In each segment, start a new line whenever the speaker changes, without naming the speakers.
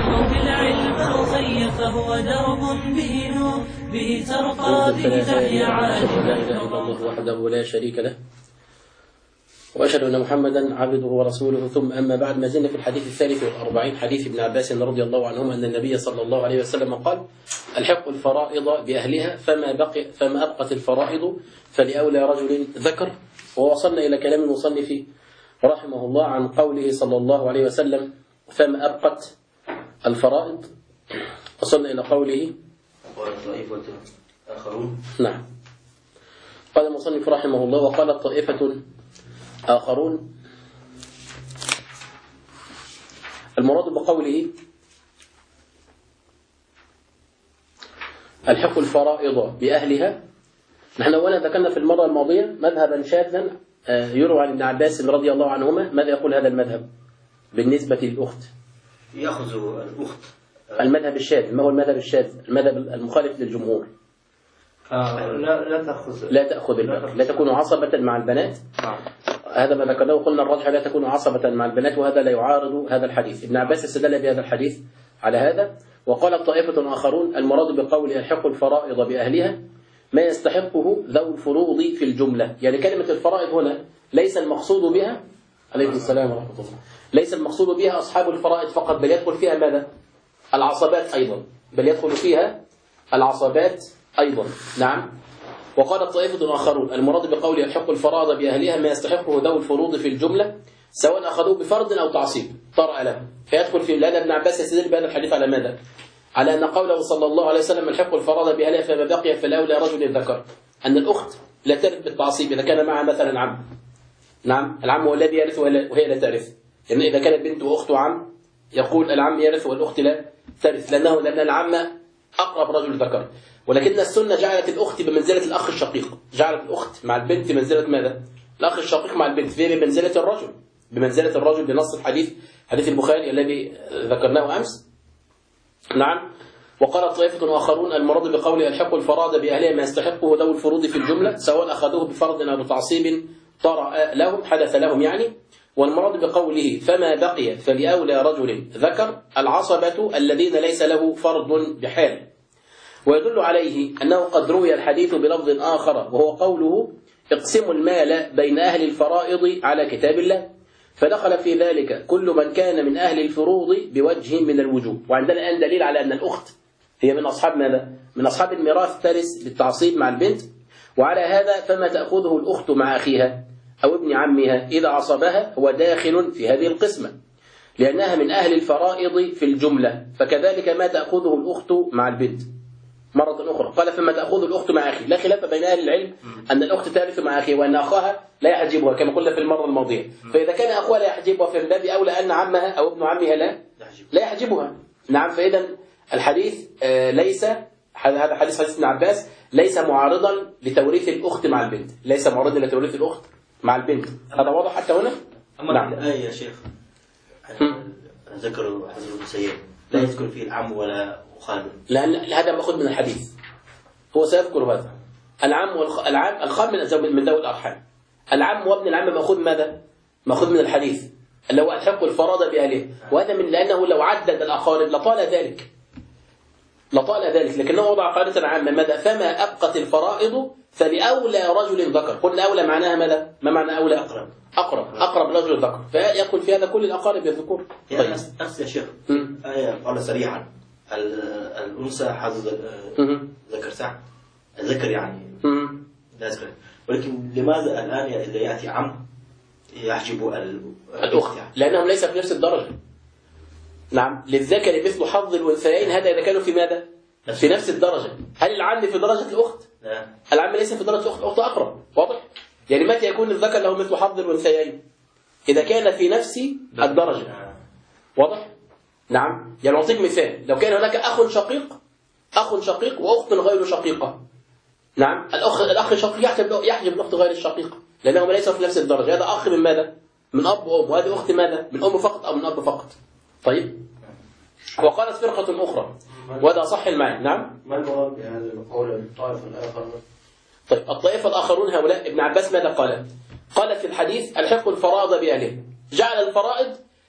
أو بالعلم أخي فهو درب به نور به ترقى به تحيا عالم.
لا إله إلا الله وحده لا شريك له وأشهد أن محمدا عبده ورسوله. ثم أما بعد، ما زلنا في الحديث الثالث والأربعين، حديث ابن عباس رضي الله عنهما أن النبي صلى الله عليه وسلم قال: الحق الفرائض بأهلها فما أبقت الفرائض فلأولى رجل ذكر. ووصلنا إلى كلام المصنف رحمه الله عن قوله صلى الله عليه وسلم: فما أبقت الفرائض. وصلنا إلى قوله:
طائفة آخرون.
نعم. قال المصنف رحمه الله: وقالت طائفة آخرون. المراد بقوله الحق الفرائض بأهلها، نحن أولا ذكرنا في المرة الماضية مذهبا شاذا يروى عن ابن عباس رضي الله عنهما. ماذا يقول هذا المذهب بالنسبة للأخت؟
يأخذ الأخت
المذهب الشاذ. ما هو المذهب الشاذ؟ المذهب المخالف للجمهور. لا تأخذ البكر، لا تكون عصبة مع البنات. هذا ما ذكرناه وقلنا الرجح لا تكون عصبة مع البنات، وهذا لا يعارض هذا الحديث. ابن عباس استدل بهذا الحديث على هذا. وقال طائفة آخرون: المراد بقول الحق الفرائض بأهلها ما يستحقه ذو الفروض في الجملة. يعني كلمة الفرائض هنا ليس المقصود بها، عليكم السلام ورحمة الله، ليس المقصود بها أصحاب الفرائض فقط، بل يدخل فيها ماذا؟ العصبات أيضا، بل يدخل فيها العصبات أيضا. نعم. وقال طائفة آخرون: المراد بقول الحق الفرائض بأهلها ما يستحقه ذو الفروض في الجملة سواء أخذوه بفرض أو تعصيب طرأ له. فيدخل في، لأن ابن عباس يستدل بهذا الحديث على ماذا؟ على أن قوله صلى الله عليه وسلم الحق الفرائض بأهلها فما بقي فالأولى رجل ذكر، أن الأخت لا ترث بالتعصيب إذا كان معها مثلا عم. نعم. العم هو الذي يرث وهي لا ترث. لأن إذا كانت بنت وأخت وعم يقول العم يرث والأخت لا ترث، لأن العم أقرب رجل ذكر. ولكن السنة جعلت الأخت بمنزلة الأخ الشقيق، جعلت الأخت مع البنت منزلة ماذا؟ الأخ الشقيق مع البنت، فهي بمنزلة الرجل، بمنزلة الرجل بنص الحديث، حديث البخاري الذي ذكرناه أمس. نعم. وقال طائفة آخرون: المراد بقول الحق الفرائض بأهلها ما يستحقه ذو الفروض في الجملة سواء أخذوه بفرض أو بتعصيب طرأ لهم، حدث لهم يعني. والمراد بقوله فما بقي فلأولى رجل ذكر العصبة الذين ليس له فرض بحال. ويدل عليه أنه قد روي الحديث بلفظ آخر وهو قوله اقسموا المال بين أهل الفرائض على كتاب الله، فدخل في ذلك كل من كان من أهل الفروض بوجه من الوجوه. وعندنا الآن دليل على أن الأخت هي من أصحاب ماذا؟ من أصحاب الميراث ترث بالتعصيب مع البنت. وعلى هذا فما تأخذه الأخت مع أخيها أو ابن عمها إذا عصبها هو داخل في هذه القسمة، لأنها من أهل الفرائض في الجملة. فكذلك ما تأخذه الأخت مع البنت. مرة أخرى قال فما تأخذ الأخت مع أخي. لا خلاف بين أهل العلم أن الأخت ترث مع أخي وأن أخاها لا يحجبها كما قلنا في المرة الماضية. فإذا كان أخوها لا يحجبها فمن باب أولى أن عمها أو ابن عمها لا يحجبها. نعم. فإذا الحديث ليس، هذا حديث ابن عباس ليس معارضا لتوريث الأخت مع البنت، ليس معارضا لتوريث الأخت مع البنت. هذا واضح حتى هنا؟
نعم. الآية يا شيخ ذكر حضرة السيد لا يذكر فيه العم ولا خالد،
لأن هذا مأخوذ من الحديث، هو سيذكر هذا. العم الخال من ذوي الأرحام. العم وابن العم مأخوذ ماذا؟ مأخوذ من الحديث اللي هو الحق الفرائض بأهله. وهذا من لأنه لو عدد الأقارب لطال ذلك، لكنه وضع قاعدة عامة ماذا؟ فما أبقت الفرائض فلأولى رجل ذكر. قلنا أولى معناها ماذا؟ ما معنى أولى؟ أقرب رجل ذكر، فيدخل في هذا كل الأقارب الذكور.
طيب أصل يا شيخ آية قال سريعا الأنثى حظ ذكر صح؟ الذكر يعني لا ذكر. ولكن لماذا الآن إذا يأتي عم يحجب
الأخت؟ لأنهم ليس في نفس الدرجة. نعم. للذكر مثل حظ الأنثيين، هذا إذا كانوا في ماذا؟ في نفس الدرجة. هل العم في درجة الأخت؟ لا. العم ليس في درجة الأخت، الأخت أقرب. واضح؟ يعني متى يكون الذكر له مثل حظ الأنثيين؟ إذا كان في نفس الدرجة. واضح؟ نعم. يعني أعطيك مثال، لو كان هناك أخ شقيق وأخت غير شقيقة. نعم. الأخ الشقيق يحجب الأخت غير الشقيقة لأنهم ليسوا في نفس الدرجة. هذا أخ من ماذا؟ من أب وأم. وهذه أخت ماذا؟ من أم فقط أو من أب فقط. طيب. وقالت فرقة أخرى وهذا صح المعنى. نعم.
ما المراد بهذا القول الطائفة الآخر؟
طيب الطائفة الآخرون هؤلاء ابن عباس ماذا قال؟ قال في الحديث الحق الفرائض بأهله، جعل الفرائض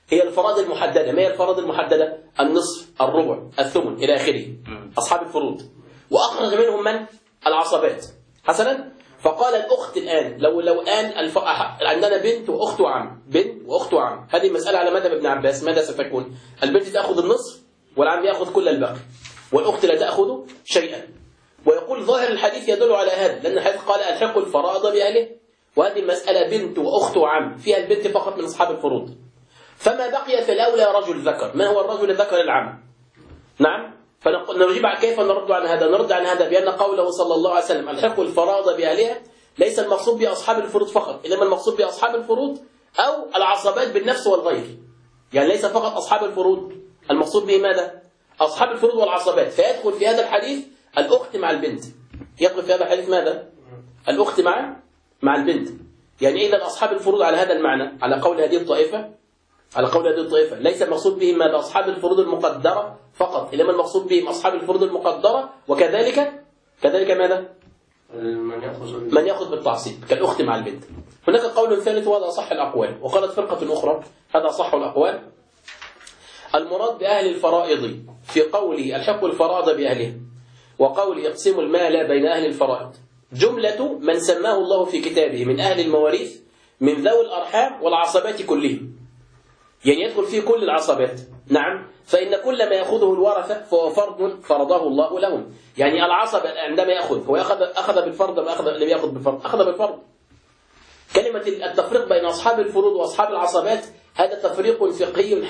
هي الفرائض المحددة. ما هي الفرائض المحددة؟ النصف، الربع، الثمن إلى آخره، أصحاب الفروض. وأخرج منهم من؟ العصبات. حسنا، فقال الأخت الآن لو عندنا بنت وأخت وعم، بنت وأخت وعم، هذه المسألة على مذهب ابن عباس ماذا ستكون؟ البنت تأخذ النصف والعم يأخذ كل الباقي، والأخت لا تأخذ شيئا. ويقول ظاهر الحديث يدل على هذا، لأن الحديث قال ألحقوا الفرائض بأهله، وهذه المسألة بنت وأخت وعم فيها البنت فقط من أصحاب الفروض. فما بقي في الأولى رجل ذكر. ما هو الرجل الذكر؟ العم. نعم. فنجيب كيف نرد عن هذا؟ نرد عن هذا بأن قوله صلى الله عليه وسلم ألحقوا الفرائض بأهلها ليس المقصود بأصحاب الفروض فقط، إنما المقصود بأصحاب الفروض أو العصبات بالنفس والغير. يعني ليس فقط أصحاب الفروض، المقصود به ماذا؟ أصحاب الفروض والعصبات. فيدخل في هذا الحديث الأخت مع البنت. يدخل في هذا الحديث ماذا؟ الأخت مع البنت. يعني إذا أصحاب الفروض على هذا المعنى، على قول هذه الطائفة، ليس المقصود بهم ماذا؟ أصحاب الفروض المقدرة فقط، إنما المقصود بهم أصحاب الفروض المقدرة، وكذلك ماذا؟ من يأخذ بالتعصيب كالأخت مع البنت. هناك قول ثالث وهذا أصح الأقوال، وقالت فرقة أخرى هذا أصح الأقوال. المراد بأهل الفرائض في قوله الحقوا الفرائض بأهلها، وقوله اقسموا المال بين أهل الفرائض، جملة من سماه الله في كتابه من أهل المواريث من ذوي الأرحام والعصبات كلهم. يعني يدخل فيه كل العصبات. نعم. فإن كل ما يأخذه الورثة فهو فرض فرضه الله لهم. يعني العصب عندما يأخذ هو أخذ بالفرض أم لم يأخذ بالفرض؟ أخذ بالفرض. كلمة التفريق بين أصحاب الفروض وأصحاب العصبات هذا تفريق فقهي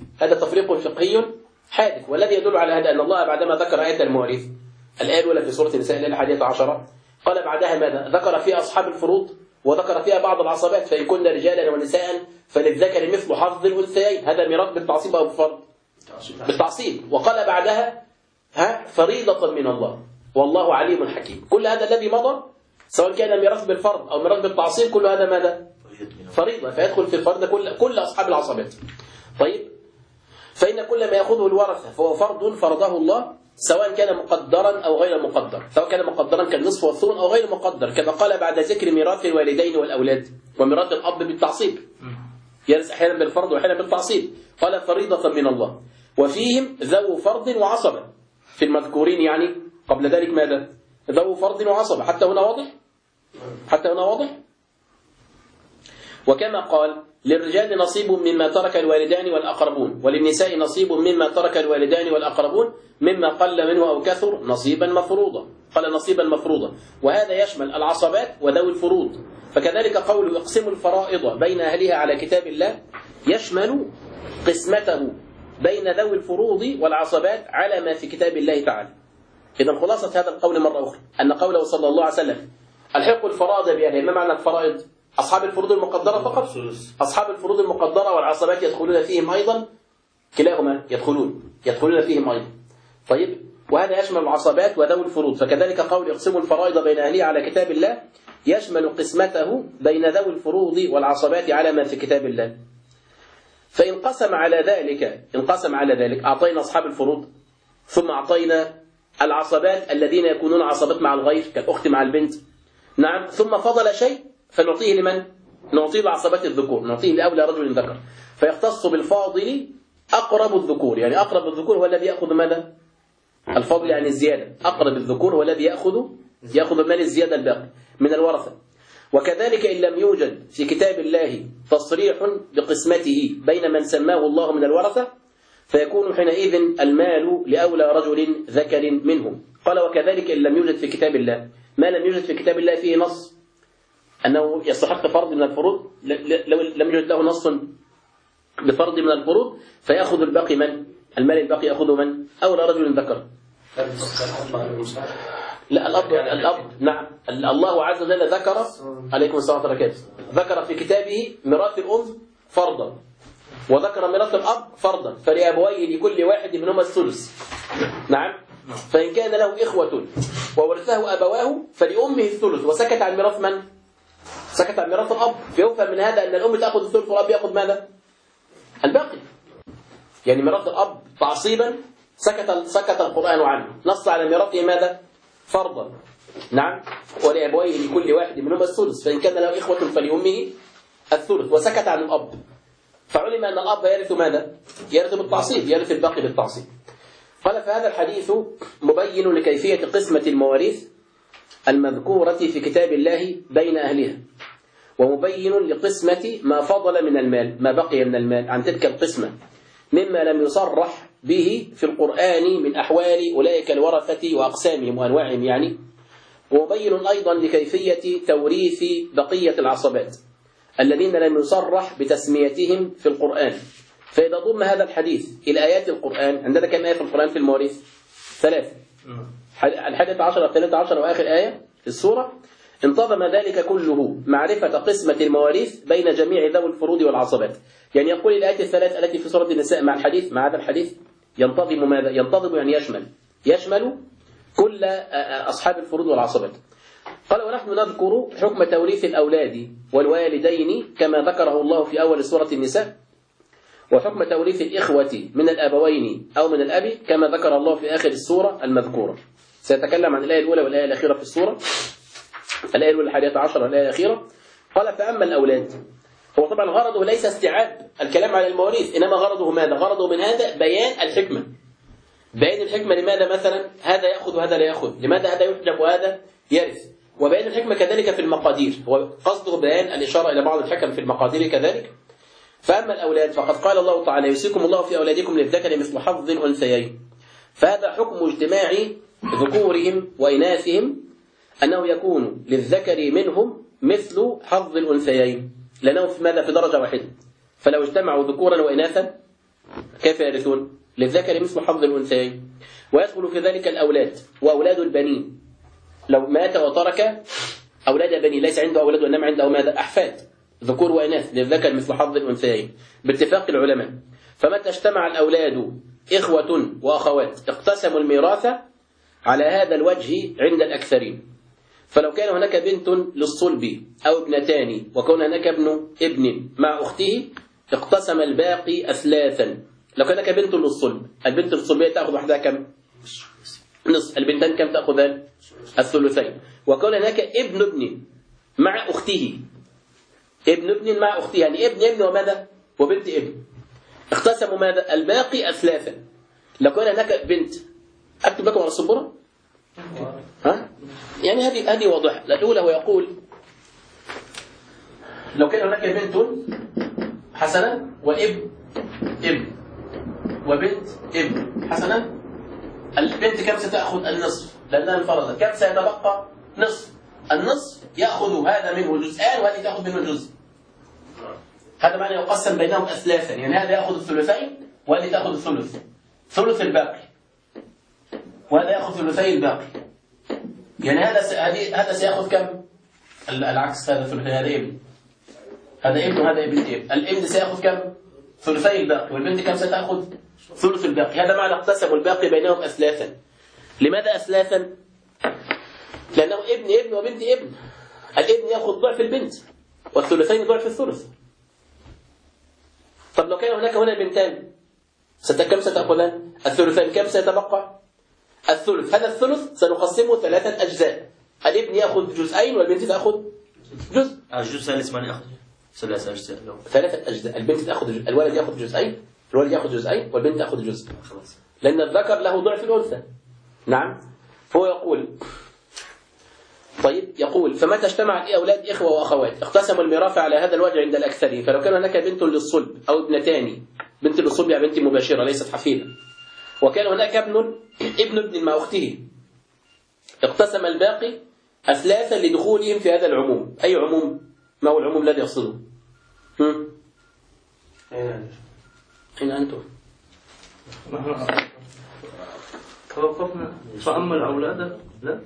حادث. والذي يدل على هذا أن الله بعدما ذكر آية المواريث الآية الأولى في سورة النساء الآية 11 قال بعدها ماذا؟ ذكر فيها أصحاب الفروض وذكر فيها بعض العصبات، فإن كن رجالا ونساء فللذكر مثل حظ الأنثيين. هذا ميراث بالتعصيب أو بالفرض؟ بالتعصيب. وقال بعدها فريضة من الله والله عليم حكيم. كل هذا الذي مضى سواء كان ميراث بالفرض أو ميراث بالتعصيب كل هذا ماذا؟ فريضة. فيدخل في الفرض كل أصحاب العصبات. طيب، فإن كل ما يأخذه الورثة فهو فرض فرضه الله سواء كان مقدرا أو غير مقدر، سواء كان مقدرا كالنصف والثمن أو غير مقدر، كما قال بعد ذكر ميراث الوالدين والأولاد وميراث الأب بالتعصيب، يرث أحيانا بالفرض وأحيانا بالتعصيب. قال فريضة من الله، وفيهم ذو فرض وعصبة. في المذكورين يعني قبل ذلك ماذا؟ ذو فرض وعصبة. حتى هنا واضح؟ وكما قال للرجال نصيب مما ترك الوالدان والأقربون، وللنساء نصيب مما ترك الوالدان والأقربون مما قل منه أو كثر نصيبا مفروضا. قال نصيبا مفروضا، وهذا يشمل العصبات وذوي الفروض. فكذلك قول اقسموا الفرائض بين أهلها على كتاب الله يشمل قسمته بين ذوي الفروض والعصبات على ما في كتاب الله تعالى. إذا خلاصة هذا القول مرة أخرى أن قوله صلى الله عليه وسلم الحقوا الفرائض بأهلها، ما معنى الفرائض؟ أصحاب الفروض المقدرة فقط. أصحاب الفروض المقدرة والعصبات يدخلون فيهم أيضا، كلاهما يدخلون فيهم أيضا. طيب، وهذا يشمل العصبات وذوي الفروض. فكذلك قول يقسموا الفرائض بين أهلها على كتاب الله يشمل قسمته بين ذوي الفروض والعصبات على ما في كتاب الله. فإن انقسم على ذلك أعطينا أصحاب الفروض ثم أعطينا العصبات الذين يكونون عصبات مع الغير كالأخت مع البنت. نعم. ثم فضل شيء فنعطيه لمن؟ نعطيه لعصبات الذكور، نعطيه لأولى رجل ذكر، فيختص بالفاضل أقرب الذكور. يعني أقرب الذكور هو الذي يأخذ ماذا؟ الفضل يعني الزيادة. أقرب الذكور هو الذي يأخذ المال الزيادة الباقي من الورثة. وكذلك إن لم يوجد في كتاب الله تصريح بقسمته بين من سماه الله من الورثة فيكون حينئذ المال لأولى رجل ذكر منهم. قال وكذلك إن لم يوجد في كتاب الله، ما لم يوجد في كتاب الله فيه نص أنه يستحق فرض من الفروض، لو لم يوجد له نص بفرض من الفروض فيأخذ الباقي من؟ المال الباقي يأخذه من؟ أولى رجل ذكر. لا، الأب نعم. الله عز وجل ذكر عليكم السلام عليكم ذكر في كتابه ميراث الأم فرضا، وذكر ميراث الأب فرضا، فلأبويه لكل واحد منهما الثلث. نعم. فإن كان له إخوة وورثه أبواه فلأمه الثلث، وسكت عن ميراث من؟ سكت عن ميراث الأب. فيفهم من هذا أن الأم تأخذ الثلث والأب يأخذ ماذا؟ الباقي. يعني ميراث الأب تعصيبا سكت القرآن عنه، نص على ميراثه ماذا؟ فرضا. نعم. ولأبويه لكل واحد منهما الثلث، فإن كان له إخوة فلأمه الثلث، وسكت عن الأب. فعلم أن الأب يرث ماذا؟ يرث بالتعصيب، يرث الباقي بالتعصيب. قال فهذا الحديث مبين لكيفية قسمة المواريث المذكورة في كتاب الله بين أهلها، ومبين لقسمة ما فضل من المال، ما بقي من المال عن تلك القسمة مما لم يصرح به في القرآن من أحوال أولئك الورثة وأقسامهم وأنواعهم يعني. ومبين أيضا لكيفية توريث بقية العصبات الذين لم يصرح بتسميتهم في القرآن. فإذا ضم هذا الحديث إلى آيات القرآن، عندنا كم آية في القرآن في المواريث؟ 3. 11 13 وآخر آية في السورة. انتظم ذلك كله معرفة قسمة المواريث بين جميع ذوي الفروض والعصبات. يعني يقول الآيات الثلاث التي في سورة النساء مع الحديث، مع هذا الحديث ينتظم ماذا؟ ينتظم يعني يشمل كل أصحاب الفروض والعصبات. قال ونحن نذكر حكم توريث الأولاد والوالدين كما ذكره الله في أول سورة النساء، وحكم توريث الإخوة من الأبوين أو من الأب كما ذكر الله في آخر السورة المذكورة. سيتكلم عن الآية الأولى والآية الأخيرة في السورة، الآية الأولى 11 والآية الأخيرة. قال فأما الأولاد، هو طبعا غرضه ليس استيعاب الكلام على المواريث، إنما غرضه ماذا؟ غرضه من هذا بيان الحكمة، بيان الحكمة لماذا مثلا هذا يأخذ وهذا لا يأخذ، لماذا هذا يحجب وهذا يرث، وبيان الحكمة كذلك في المقادير، هو قصده بيان الإشارة إلى بعض الحكم في المقادير كذلك. فأما الأولاد فقد قال الله تعالى يوصيكم الله في أولادكم للذكر مثل حظ الأنثيين، فهذا حكم اجتماع ذكورهم وإناثهم أنه يكون للذكر منهم مثل حظ الأنثيين، لأنه في ماذا؟ في درجة واحدة. فلو اجتمعوا ذكورا وإناثا كيف يرثون؟ للذكر مثل حظ الأنثيين. ويدخل في ذلك الأولاد وأولاد البنين، لو مات وترك أولاد بنين ليس عنده أولاد وإنما عنده ماذا؟ أحفاد ذكور وإناث، للذكر مثل حظ الأنثيين باتفاق العلماء. فمتى اجتمع الأولاد إخوة وأخوات اقتسموا الميراث على هذا الوجه عند الأكثرين. فلو كان هناك بنت للصلب أو ابنتان وكان هناك ابن مع أخته اقتسم الباقي أثلاثا. لو كان هناك بنت للصلب، البنت الصلبية تأخذ وحدها كم؟ نصف. البنتان كم تأخذان؟ الثلثين. وكان هناك ابن مع أخته، ابن مع أخته يعني ابن وماذا؟ وبنت ابن، اقتسموا ماذا؟ الباقي أثلاثا. لو كان هناك بنت، أكتب لكم على السبورة ها؟ يعني هذه واضحة. الأولى هو يقول لو كان هناك بنت حسنا وابن وبنت ابن حسنا، البنت كم ستأخذ؟ النصف لأنها انفردت. كم سيتبقى؟ نصف. النصف يأخذ هذا منه جزءان وهذه تأخذ منه جزء. هذا معنى يقسم بينهم أثلاثا، يعني هذا يأخذ الثلثين وهذه تأخذ الثلث، ثلث الباقي، وهذا يأخذ ثلثي الباقي. يعني هذا سيأخذ كم؟ العكس، هذا ثلثي، هذا ابن، هذا ابن وهذا ابن ابن. الابن سيأخذ كم؟ ثلثي الباقي، والبنت كم ستأخذ؟ ثلث الباقي. هذا معنى اقتسموا الباقي بينهم أثلاثا. لماذا أثلاثا؟ لأنه ابن وبنت ابن. الابن يأخذ ضعف البنت والثلثين ضعف الثلث. طب لو كان هناك هنا بنتان كم ستأخذان؟ الثلثين. كم سيتبقى؟ الثلث. هذا الثلث سنقسمه 3 أجزاء، الابن يأخذ جزئين والبنت تأخذ جزء.
الجزء الثالث من يأخذ 3 أجزاء.
3 أجزاء. البنت تأخذ، الولد يأخذ جزئين، الولد يأخذ جزئين والبنت تأخذ جزء، لأن الذكر له ضعف الأنثى. نعم. فهو يقول طيب، يقول فمتى اجتمع أولاد إخوة وأخوات اقتسموا الميراث على هذا الوجه عند الأكثرين. فلو كان هناك بنت للصلب أو ابنتان، بنت للصلب يعني بنت مباشرة ليست حفيدة، وكان هناك ابن مع أخته، اقتسم الباقي أثلاثا لدخولهم في هذا العموم. أي عموم؟ ما هو العموم الذي يقصده؟ أين أنتم؟
توقفنا. فأما الأولاد لا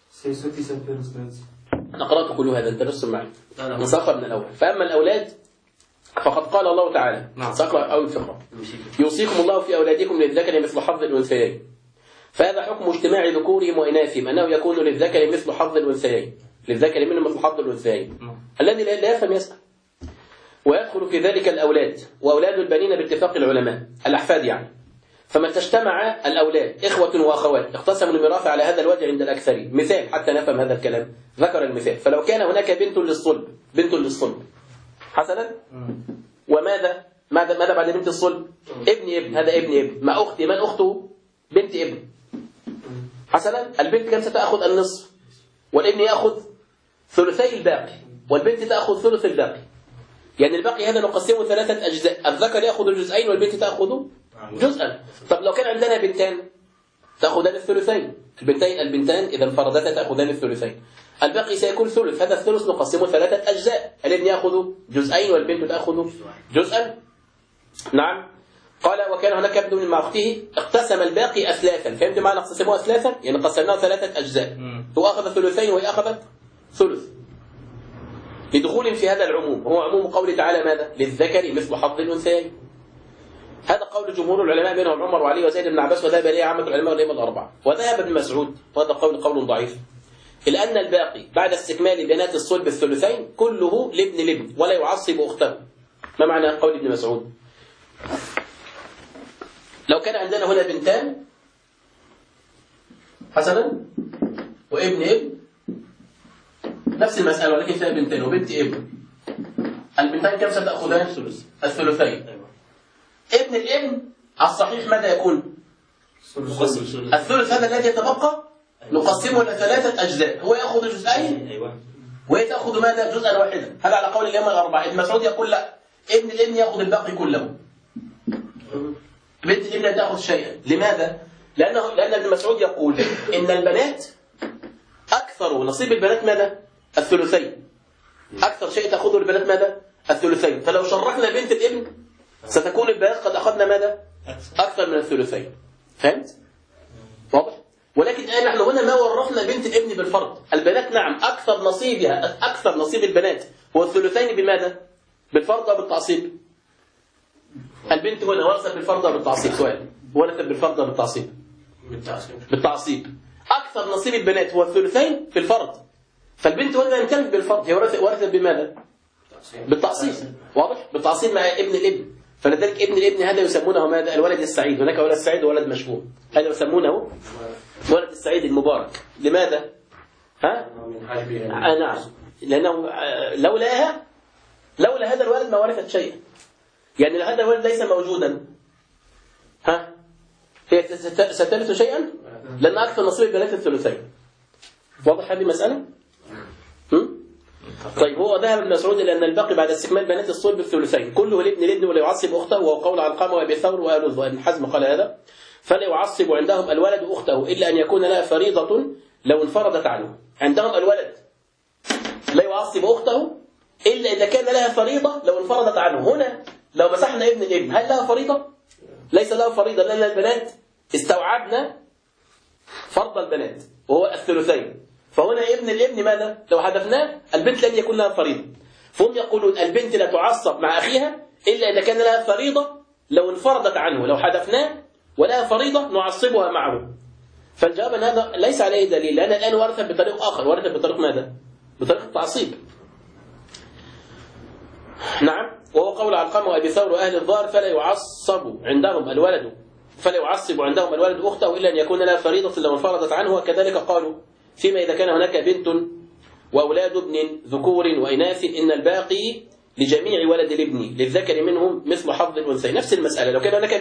أنا قرأت كل هذا، أنت نفس معي نساق من الأول. فأما الأولاد فقد قال الله تعالى، سأقرأ أول فقرة، يوصيكم الله في أولادكم للذكر مثل حظ الأنثيين. فهذا حكم اجتماع ذكورهم وإناثهم أنه يكون للذكر مثل حظ الأنثيين، للذكر منهم مثل حظ الأنثيين. الذي لا يفهم يسأل. ويدخل في ذلك الأولاد وأولاد البنين باتفاق العلماء، الأحفاد يعني. فما تجتمع الأولاد إخوة وأخوات اقتسموا الميراث على هذا الوجه عند الأكثرين. مثال حتى نفهم هذا الكلام، ذكر المثال. فلو كان هناك بنت للصلب حسنا، وماذا؟ ماذا بعد بنت الصلب؟ ابن، هذا ابن. ما أختي، من أخته؟ بنت ابن. حسنا، البنت كم ستأخذ؟ النصف، والابن يأخذ ثلثي الباقي، والبنت تأخذ ثلث الباقي. يعني الباقي هذا نقسمه 3 أجزاء، الذكر يأخذ الجزئين والبنت تأخذ جزءا. طب لو كان عندنا بنتان تأخذان الثلثين، البنتان إذا انفردتا تأخذان الثلثين، الباقي سيكون ثلث، هذا الثلث نقسمه 3 أجزاء، الابن يأخذ جزئين والبنت تأخذ جزءا. نعم. قال وكان هناك ابن مع أخته، اقتسم الباقي أثلاثا. فهمت معنى اقتسموه أثلاثا؟ يعني قسمناه 3 أجزاء، هو أخذ ثلثين وهي أخذت ثلث، لدخول في هذا العموم. هو عموم قوله تعالى ماذا؟ للذكر مثل حظ الأنثيين. هذا قول جمهور العلماء منهم عمر وعلي وزيد بن عباس، وذهب إليه عامة العلماء والأئمة الأربعة. وذهب ابن مسعود، وهذا قول ضعيف، إلا أن الباقي بعد استكمال بنات الصلب الثلثين كله لابن ولا يعصب أخته. ما معنى قول ابن مسعود؟ لو كان عندنا هنا بنتان حسنا وابن نفس المسألة، ولكن فيها بنتين وبنت ابن، البنتين كم ستأخذان؟ الثلثين. ابن الابن على الصحيح ماذا يكون؟ الثلث هذا الذي يتبقى نقسمه إلى 3 أجزاء، هو يأخذ جزئين وهي تأخذ ماذا؟ جزءا واحدا. هذا على قول الأئمة الأربعة. ابن مسعود يقول لا، ابن الابن يأخذ الباقي كله، بنت الابن لا تأخذ شيئا. لماذا؟ لأن ابن مسعود يقول إن البنات أكثر نصيب البنات ماذا؟ الثلثين. أكثر شيء تأخذه البنات ماذا؟ الثلثين. فلو شركنا بنت الابن ستكون البنات قد أخذنا ماذا؟ أكثر من الثلثين. فهمت؟ واضح؟ ولكن الآن نحن هنا ما ورثنا بنت الابن بالفرض. البنات نعم أكثر نصيب البنات هو الثلثين بماذا؟ بالفرض وبالتعصيب. البنت هنا ورثت بالفرض وبالتعصيب. سؤال، ورثت بالفرض وبالتعصيب؟ بالتعصيب. أكثر نصيب البنات هو الثلثين في الفرض، فالبنت هنا لم تمت بالفرض، هي ورثت بماذا؟ بالتعصيب. واضح؟ بالتعصيب مع ابن الابن. فلذلك ابن الابن هذا يسمونه ماذا؟ الولد السعيد. هناك ولد سعيد وولد مشهور، هذا يسمونه ولد السعيد المبارك. لماذا؟ نعم، لأنه لولا هذا الولد ما ورثت شيئا. يعني لو هذا الولد ليس موجودا هي سترث شيئا، لأن أكثر نصيب البنات الثلثين. واضح هذه المسألة؟ طيب، هو ذهب ابن مسعود إلى أن الباقي بعد استكمال بنات الصلب الثلثين كله لابن ولا يعصب أخته، وهو قول علقمة وأبي ثور وآل الظاهر. ابن حزم قال هذا، فلا يعصب عندهم الولد أخته إلا أن يكون لها فريضة لو انفردت عنه. عندهم الولد لا يعصب أخته إلا إذا كان لها فريضة لو انفردت عنه. هنا لو مسحنا ابن الابن هل لها فريضة؟ ليس لها فريضة، لأن البنات استوعبنا فرض البنات وهو الثلثين. فهنا ابن الابن ماذا؟ لو حذفناه البنت لن يكون لها فريضة. فهم يقولون البنت لا تعصب مع أخيها إلا إذا كان لها فريضة لو انفردت عنه، لو حذفناه ولها فريضة نعصبها معه. فالجواب أن هذا ليس عليه دليل، لأن الآن ورثت بطريق آخر، ورثت بطريق ماذا؟ بطريق التعصيب. نعم. وهو قول علقمة وأبي ثور وأهل الظاهر، فلا يعصب عندهم الولد أخته إلا أن يكون لها فريضة لو انفردت عنه. وكذلك قالوا فيما إذا كان هناك بنت وأولاد ابن ذكور وإناث إن الباقي لجميع ولد الابن للذكر منهم مثل حظ الأنثيين. نفس المسألة، لو كان هناك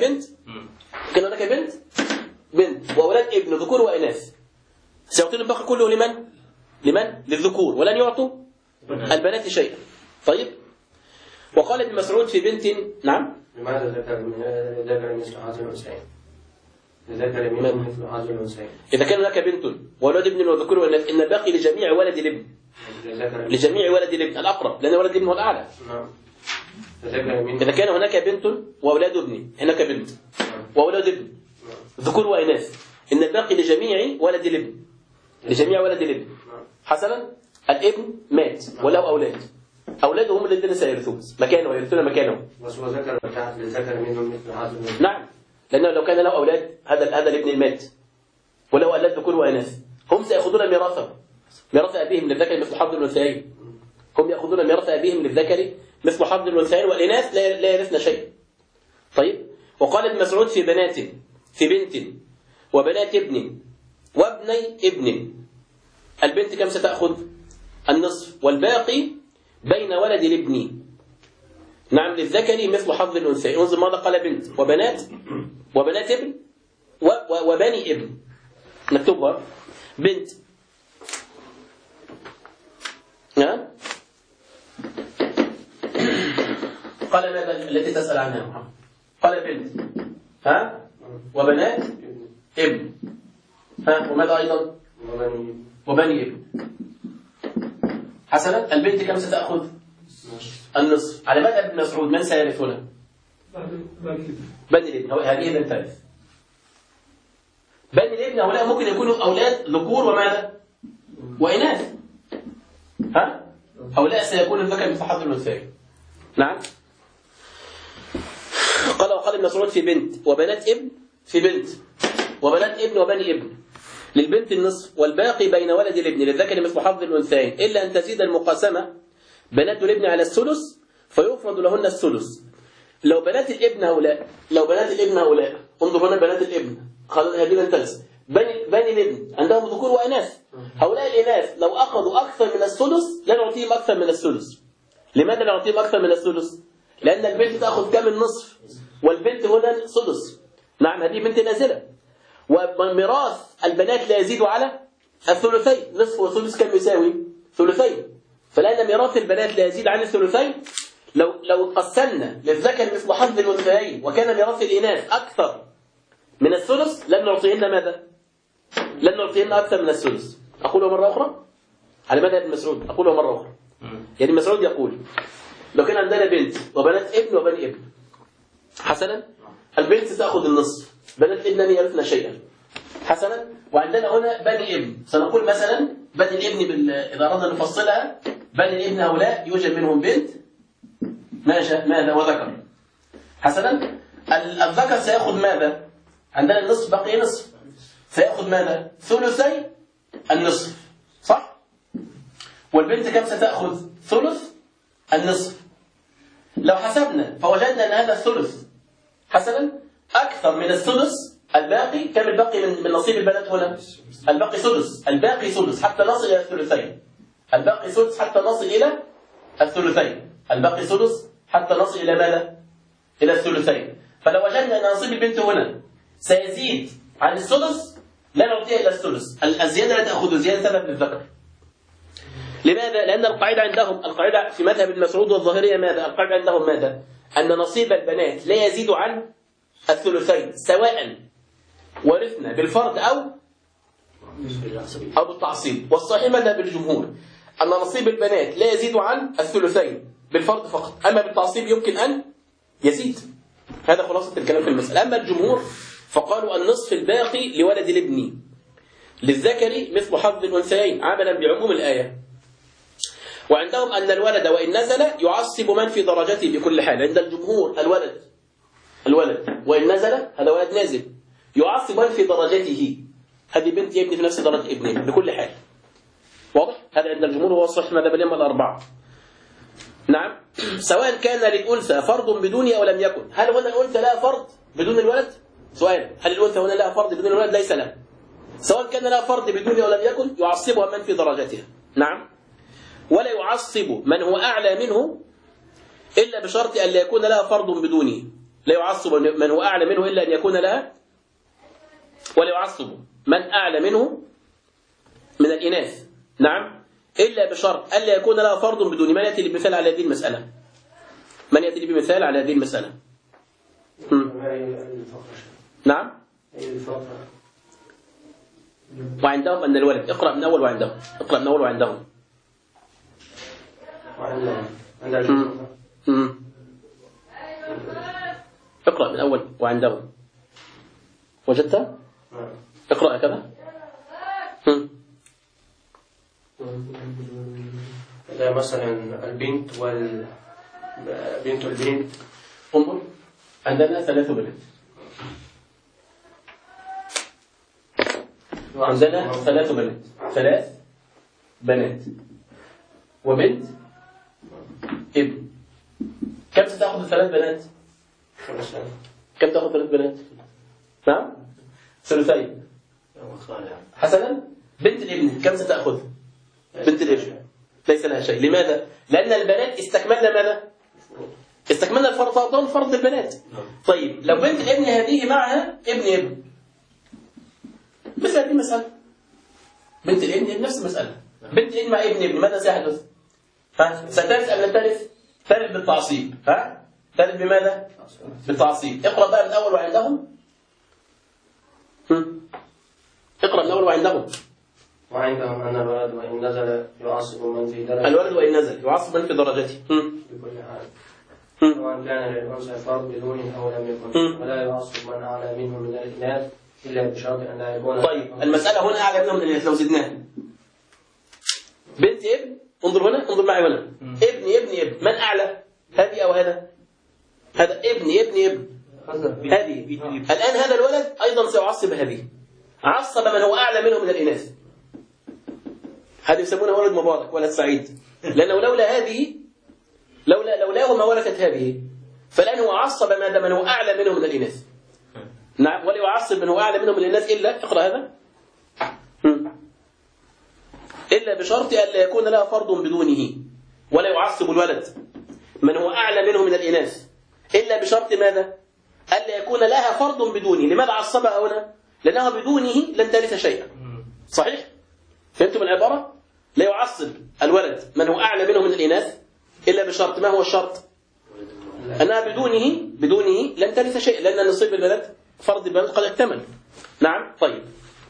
بنت وأولاد ابن ذكور وإناث سيعطون الباقي كله لمن؟ للذكور، ولن يعطوا البنات شيئا. طيب، وقال ابن مسعود في بنت. نعم.
لماذا ذكر مثل هذه الأنثيين؟ ذكر مثل هذه الأنثيين.
إذا كان هناك بنت وولد ابن وذكور وإناث إن الباقي لجميع ولد الابن. لجميع ولد الابن الأقرب، لأن ولد الابن هو الأعلى.
نعم.
إذا كان هناك بنت وأولاد ابن، هناك بنت وأولاد ابن ذكور وإناث إن الباقي لجميع ولد الابن. لجميع ولد الابن. حسنا، الابن مات وله أولاده هم الذين سيرثون مكانه ويرثون مكانه.
بس هو ذكر منهم مثل هذا.
نعم، لأنه لو كان له أولاد هذا الابن المات وله أولاد ذكور وإناث هم سيأخذون ميراث أبيهم للذكر مثل حظ الأنثيين. هم يأخذون ميراث أبيهم للذكر مثل حظ الأنثيين، والإناث لا يرثن شيء. طيب، وقال ابن مسعود في بنت وبنات ابن وابني ابن، البنت كم ستأخذ؟ النصف، والباقي بين ولد الابن نعم للذكر مثل حظ الأنثيين. انظر ماذا قال بنت وبنات ابن وبني ابن. نكتبها بنت قال ماذا التي تسأل عنها محمد؟ قال بنت وبنات ابن وماذا أيضا؟ وبني ابن. حسنا البنت كم ستأخذ؟ النصف. على ماذا ابن مسعود من سيرث هنا؟ بني الابن. هذه إذن ثالث. بني الابن هؤلاء ممكن يكونوا أولاد ذكور وماذا؟ وإناث. هؤلاء سيكون الذكر مثل حظ الأنثيين. نعم. قال وقال ابن مسعود في بنت وبنات ابن في بنت وبنات ابن وبني ابن. للبنت النصف والباقي بين ولد الابن للذكر مثل حظ الأنثيين إلا أن تزيد المقاسمة بنات الابن على الثلث فيفرض لهن الثلث. لو بنات الابن هؤلاء انظر هنا بنات الابن خلوا هذه الثلث بني الابن عندهم ذكور وإناث. هؤلاء الإناث لو أخذوا أكثر من الثلث لا نعطيهم أكثر من الثلث. لماذا لا نعطيهم أكثر من الثلث؟ لأن البنت تأخذ كم النصف والبنت هنا ثلث. نعم هذه بنت نازلة. وميراث البنات لا يزيد على الثلثين. نصف وثلث كم يساوي؟ ثلثين. فلأن ميراث البنات لا يزيد عن الثلثين لو قسمنا للذكر مثل حظ الأنثيين وكان ميراث الإناث أكثر من الثلث لم نعطيهن ماذا؟ لن نعطيهن أكثر من الثلث. أقوله مرة أخرى على ماذا ابن مسعود؟ أقوله مرة أخرى. يعني مسعود يقول لو كان عندنا بنت وبنات ابن وبني ابن حسنا البنت تأخذ النصف بنات الابن لن يرثن شيئا حسنا. وعندنا هنا بني ابن سنقول مثلا بني الابن إذا أردنا نفصلها بني الابن هؤلاء يوجد منهم بنت ماذا وذكر حسنا. الذكر سيأخذ ماذا؟ عندنا النصف بقي نصف سيأخذ ماذا؟ ثلثي النصف صح؟ والبنت كم ستأخذ؟ ثلث النصف. لو حسبنا فوجدنا أن هذا الثلث حسنا أكثر من الثلث الباقي. كم الباقي من نصيب البنات هنا؟ الباقي ثلث حتى نصل إلى الثلثين. الباقي ثلث حتى نصل إلى الثلثين. الباقي ثلث حتى نصل إلى ماذا؟ إلى الثلثين. فلو وجدنا أن نصيب البنت هنا سيزيد عن الثلث لا نعطيها إلى الثلث. الزيادة لا تأخذ زيادة سبب للذكر. لماذا؟ لأن القاعدة في مذهب المسعود والظاهرية ماذا؟ القاعدة عندهم ماذا؟ أن نصيب البنات لا يزيد عن الثلثين سواء ورثنا بالفرض أو بالتعصيب. والصحيح مذهب الجمهور أن نصيب البنات لا يزيد عن الثلثين بالفرض فقط. أما بالتعصيب يمكن أن يزيد. هذا خلاصة الكلام في المسألة. أما الجمهور فقالوا النصف الباقي لولد الابن للذكر مثل حظ الأنثيين عملا بعموم الآية. وعندهم أن الولد وإن نزل يعصب من في درجته بكل حال. عند الجمهور الولد وإن نزل هذا ولد نازل يعصب من في درجته. هذه بنت ابن في نفس درجة ابنه بكل حال. واضح؟ هذا عند الجمهور هو الصحيح ماذا باليوم الأربعة. نعم. سواء كان للأنثى فرض بدون أو لم يكن. هل هنا الأنثى لها فرض بدون الولد؟ سؤال هل الأنثى هنا لها فرض بدون الولد؟ ليس لها. سواء كان لها فرض بدون أو لم يكن يعصبها من في درجتها. نعم. ولا يعصب من هو أعلى منه إلا بشرط أن لا يكون لها فرض بدونه. لا يعصب من هو أعلى منه إلا أن يكون لها. ولا يعصب من أعلى منه من الإناث نعم إلا بشرط أن لا يكون لها فرض بدونه. من يأتي بمثال على هذه المسألة؟ من يأتي بمثال على هذه المسألة؟ نعم. وعندهم أن الولد اقرأ من أول وعندهم اقرأ من أول وعندهم وجدت؟ اقرأ كذا.
مثلا البنت بنت البنت.
انظر عندنا 3 بنات. عندنا 3 بنات 3 بنات وبنت ابن. كم ستأخذ 3 بنات؟ كم تأخذ 3 بنات؟ نعم؟ ثلثين. حسنا بنت الابن كم ستأخذ؟ بنت الابن ليس لها شيء. لماذا؟ لأن البنات استكملنا ماذا؟ استكملنا الفرض فرض البنات. طيب لو بنت الابن هذه معها ابن مثل هذه المسألة، بنت الابن نفس المسألة، بنت الابن مع ابن ماذا سيحدث؟ سترث أم لا ترث؟ ترث بالتعصيب. ترث بماذا؟ بالتعصيب. اقرأ بقى من الأول وعندهم. اقرأ من الأول وعندهم.
وعندهم أن الولد وإن نزل يعصب من في درجته.
الولد وإن نزل يعصب من في درجته
بكل حال. وأن كان للأنثى فرض بدونه أو لم يكن، ولا يعصب من أعلى منه من الإناث إلا بشرط أن لا يكون.
طيب المسألة هنا أعلى منه من الإناث لو زدناها. بنت ابن، انظر هنا، انظر معي هنا. ابن من أعلى؟ هذه أو هذا؟ هذا ابن هذه. الآن هذا الولد أيضا سيعصب هذه. عصب من هو أعلى منه من الإناث. هذا يسمونه ولد مبارك، ولد سعيد، لأنه لولا هذه لولاه ما ورثت هذه. فالآن هو عصب ماذا؟ من هو أعلى منه من الإناث. نعم. ولا يعصب من هو أعلى منه من الإناث إلا، اقرأ هذا، إلا بشرط أن لا يكون لها فرض بدونه. ولا يعصب الولد من هو أعلى منه من الإناث إلا بشرط ماذا؟ أن لا يكون لها فرض بدونه. لماذا عصبها هنا؟ لأنها بدونه لن ترث شيئا. صحيح؟ فهمتم العبارة؟ لا يعصب الولد من هو أعلى منه من الإناث إلا بشرط. ما هو الشرط؟ أنها بدونه لن ترث شيئا، لأن نصيب البنات فرض البنات قد اكتمل. نعم. طيب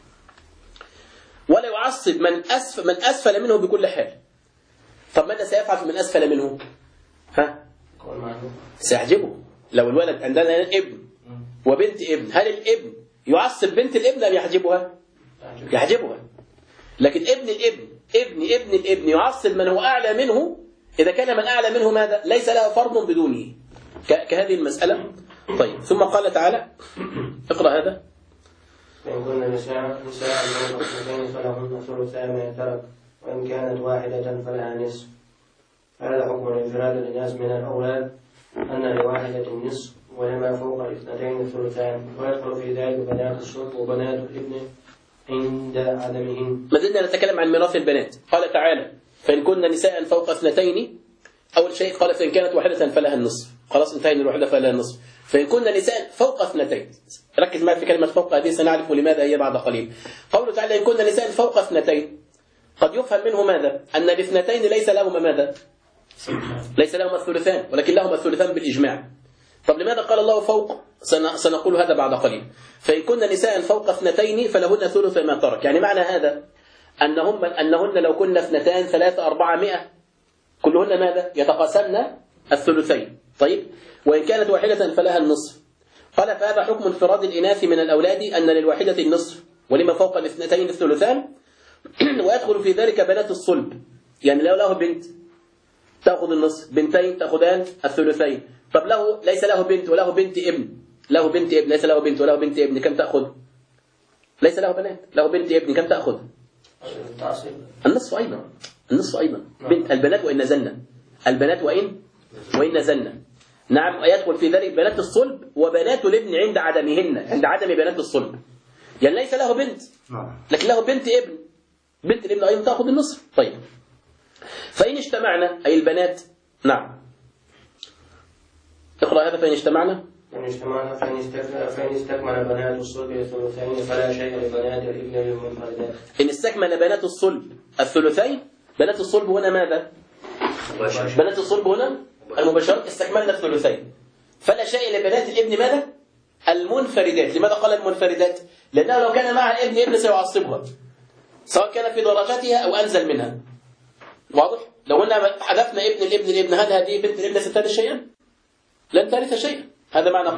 ولا يعصب من أسفل منه بكل حال. طب ماذا سيفعل من أسفل منه؟ سيحجبه. لو الولد عندنا ابن وبنت ابن، هل الابن يعصب بنت الابن أم يحجبها؟ يحجبها. لكن ابن الابن يعصب من هو أعلى منه إذا كان من أعلى منه ماذا؟ ليس له فرض بدونه، كهذه المسألة. طيب ثم قال تعالى، اقرأ هذا.
فإن كن نساء فوق اثنتين فلهن ثلثا ما ترك، وإن كانت واحدة فلها نصف. هذا حكم الانفراد للناس من الأولاد، أن لواحدة النصف ولما فوق الاثنتين الثلثان، ويدخل في ذلك بنات الصلب وبنات الابن عند عدمهن.
ما زلنا نتكلم عن ميراث البنات. قال تعالى فإن كن نساء فوق اثنتين، أول شيء قال فإن كانت واحدة فلها النصف. خلاص انتهينا، الواحدة فلها النصف. فإن كن نساء فوق اثنتين، ركز معي في كلمة فوق هذه، سنعرف لماذا هي بعد قليل. قوله تعالى إن كن نساء فوق اثنتين، قد يفهم منه ماذا؟ أن الاثنتين ليس لهما ماذا؟ ليس لهما الثلثان، ولكن لهما الثلثان بالإجماع. طب لماذا قال الله فوق؟ سنقول هذا بعد قليل. فإن كن نساء فوق اثنتين فلهن ثلث ما ترك. يعني معنى هذا أنهن لو كن اثنتان ثلاثة 400 كلهن ماذا؟ يتقاسمن الثلثين. طيب وإن كانت واحدة فلها النصف. قال فهذا حكم انفراد الإناث من الأولاد، أن للواحدة النصف ولما فوق الاثنتين الثلثان. ويدخل في ذلك بنات الصلب، يعني لو له بنت تأخذ النصف، بنتين تأخذان الثلثين. طب ليس له بنت وله بنت ابن، ليس له بنت وله بنت ابن، كم تأخذ؟ ليس له بنات، له بنت ابن، كم تأخذ؟ النصف أيضا. بنت البنات وإن نزلنا. نعم. ويدخل في ذلك بنات الصلب وبنات الابن عند عدمهن، عند عدم بنات الصلب. يعني ليس له بنت لكن له بنت ابن، بنت الابن أيضا تأخذ النصف. طيب فإن اجتمعنا أي البنات. نعم. اقرأ هذا. فإن اجتمعنا
فإن استكمل بنات الصلب الثلثين فلا شيء لبنات الابن للمنفردات.
إن استكمل بنات الصلب الثلثين، بنات الصلب هنا ماذا؟ بنات الصلب هنا المباشرات استكملنا الثلثين، فلا شيء لبنات الابن ماذا؟ المنفردات. لماذا قال المنفردات؟ لأنه لو كان معها ابن سيعصبها سواء كان في درجاتها أو أنزل منها. واضح؟ لو قلنا حذفنا ابن هل هذه بنت الابن سترث شيئا؟ لن ترث شيئا. هذا معنى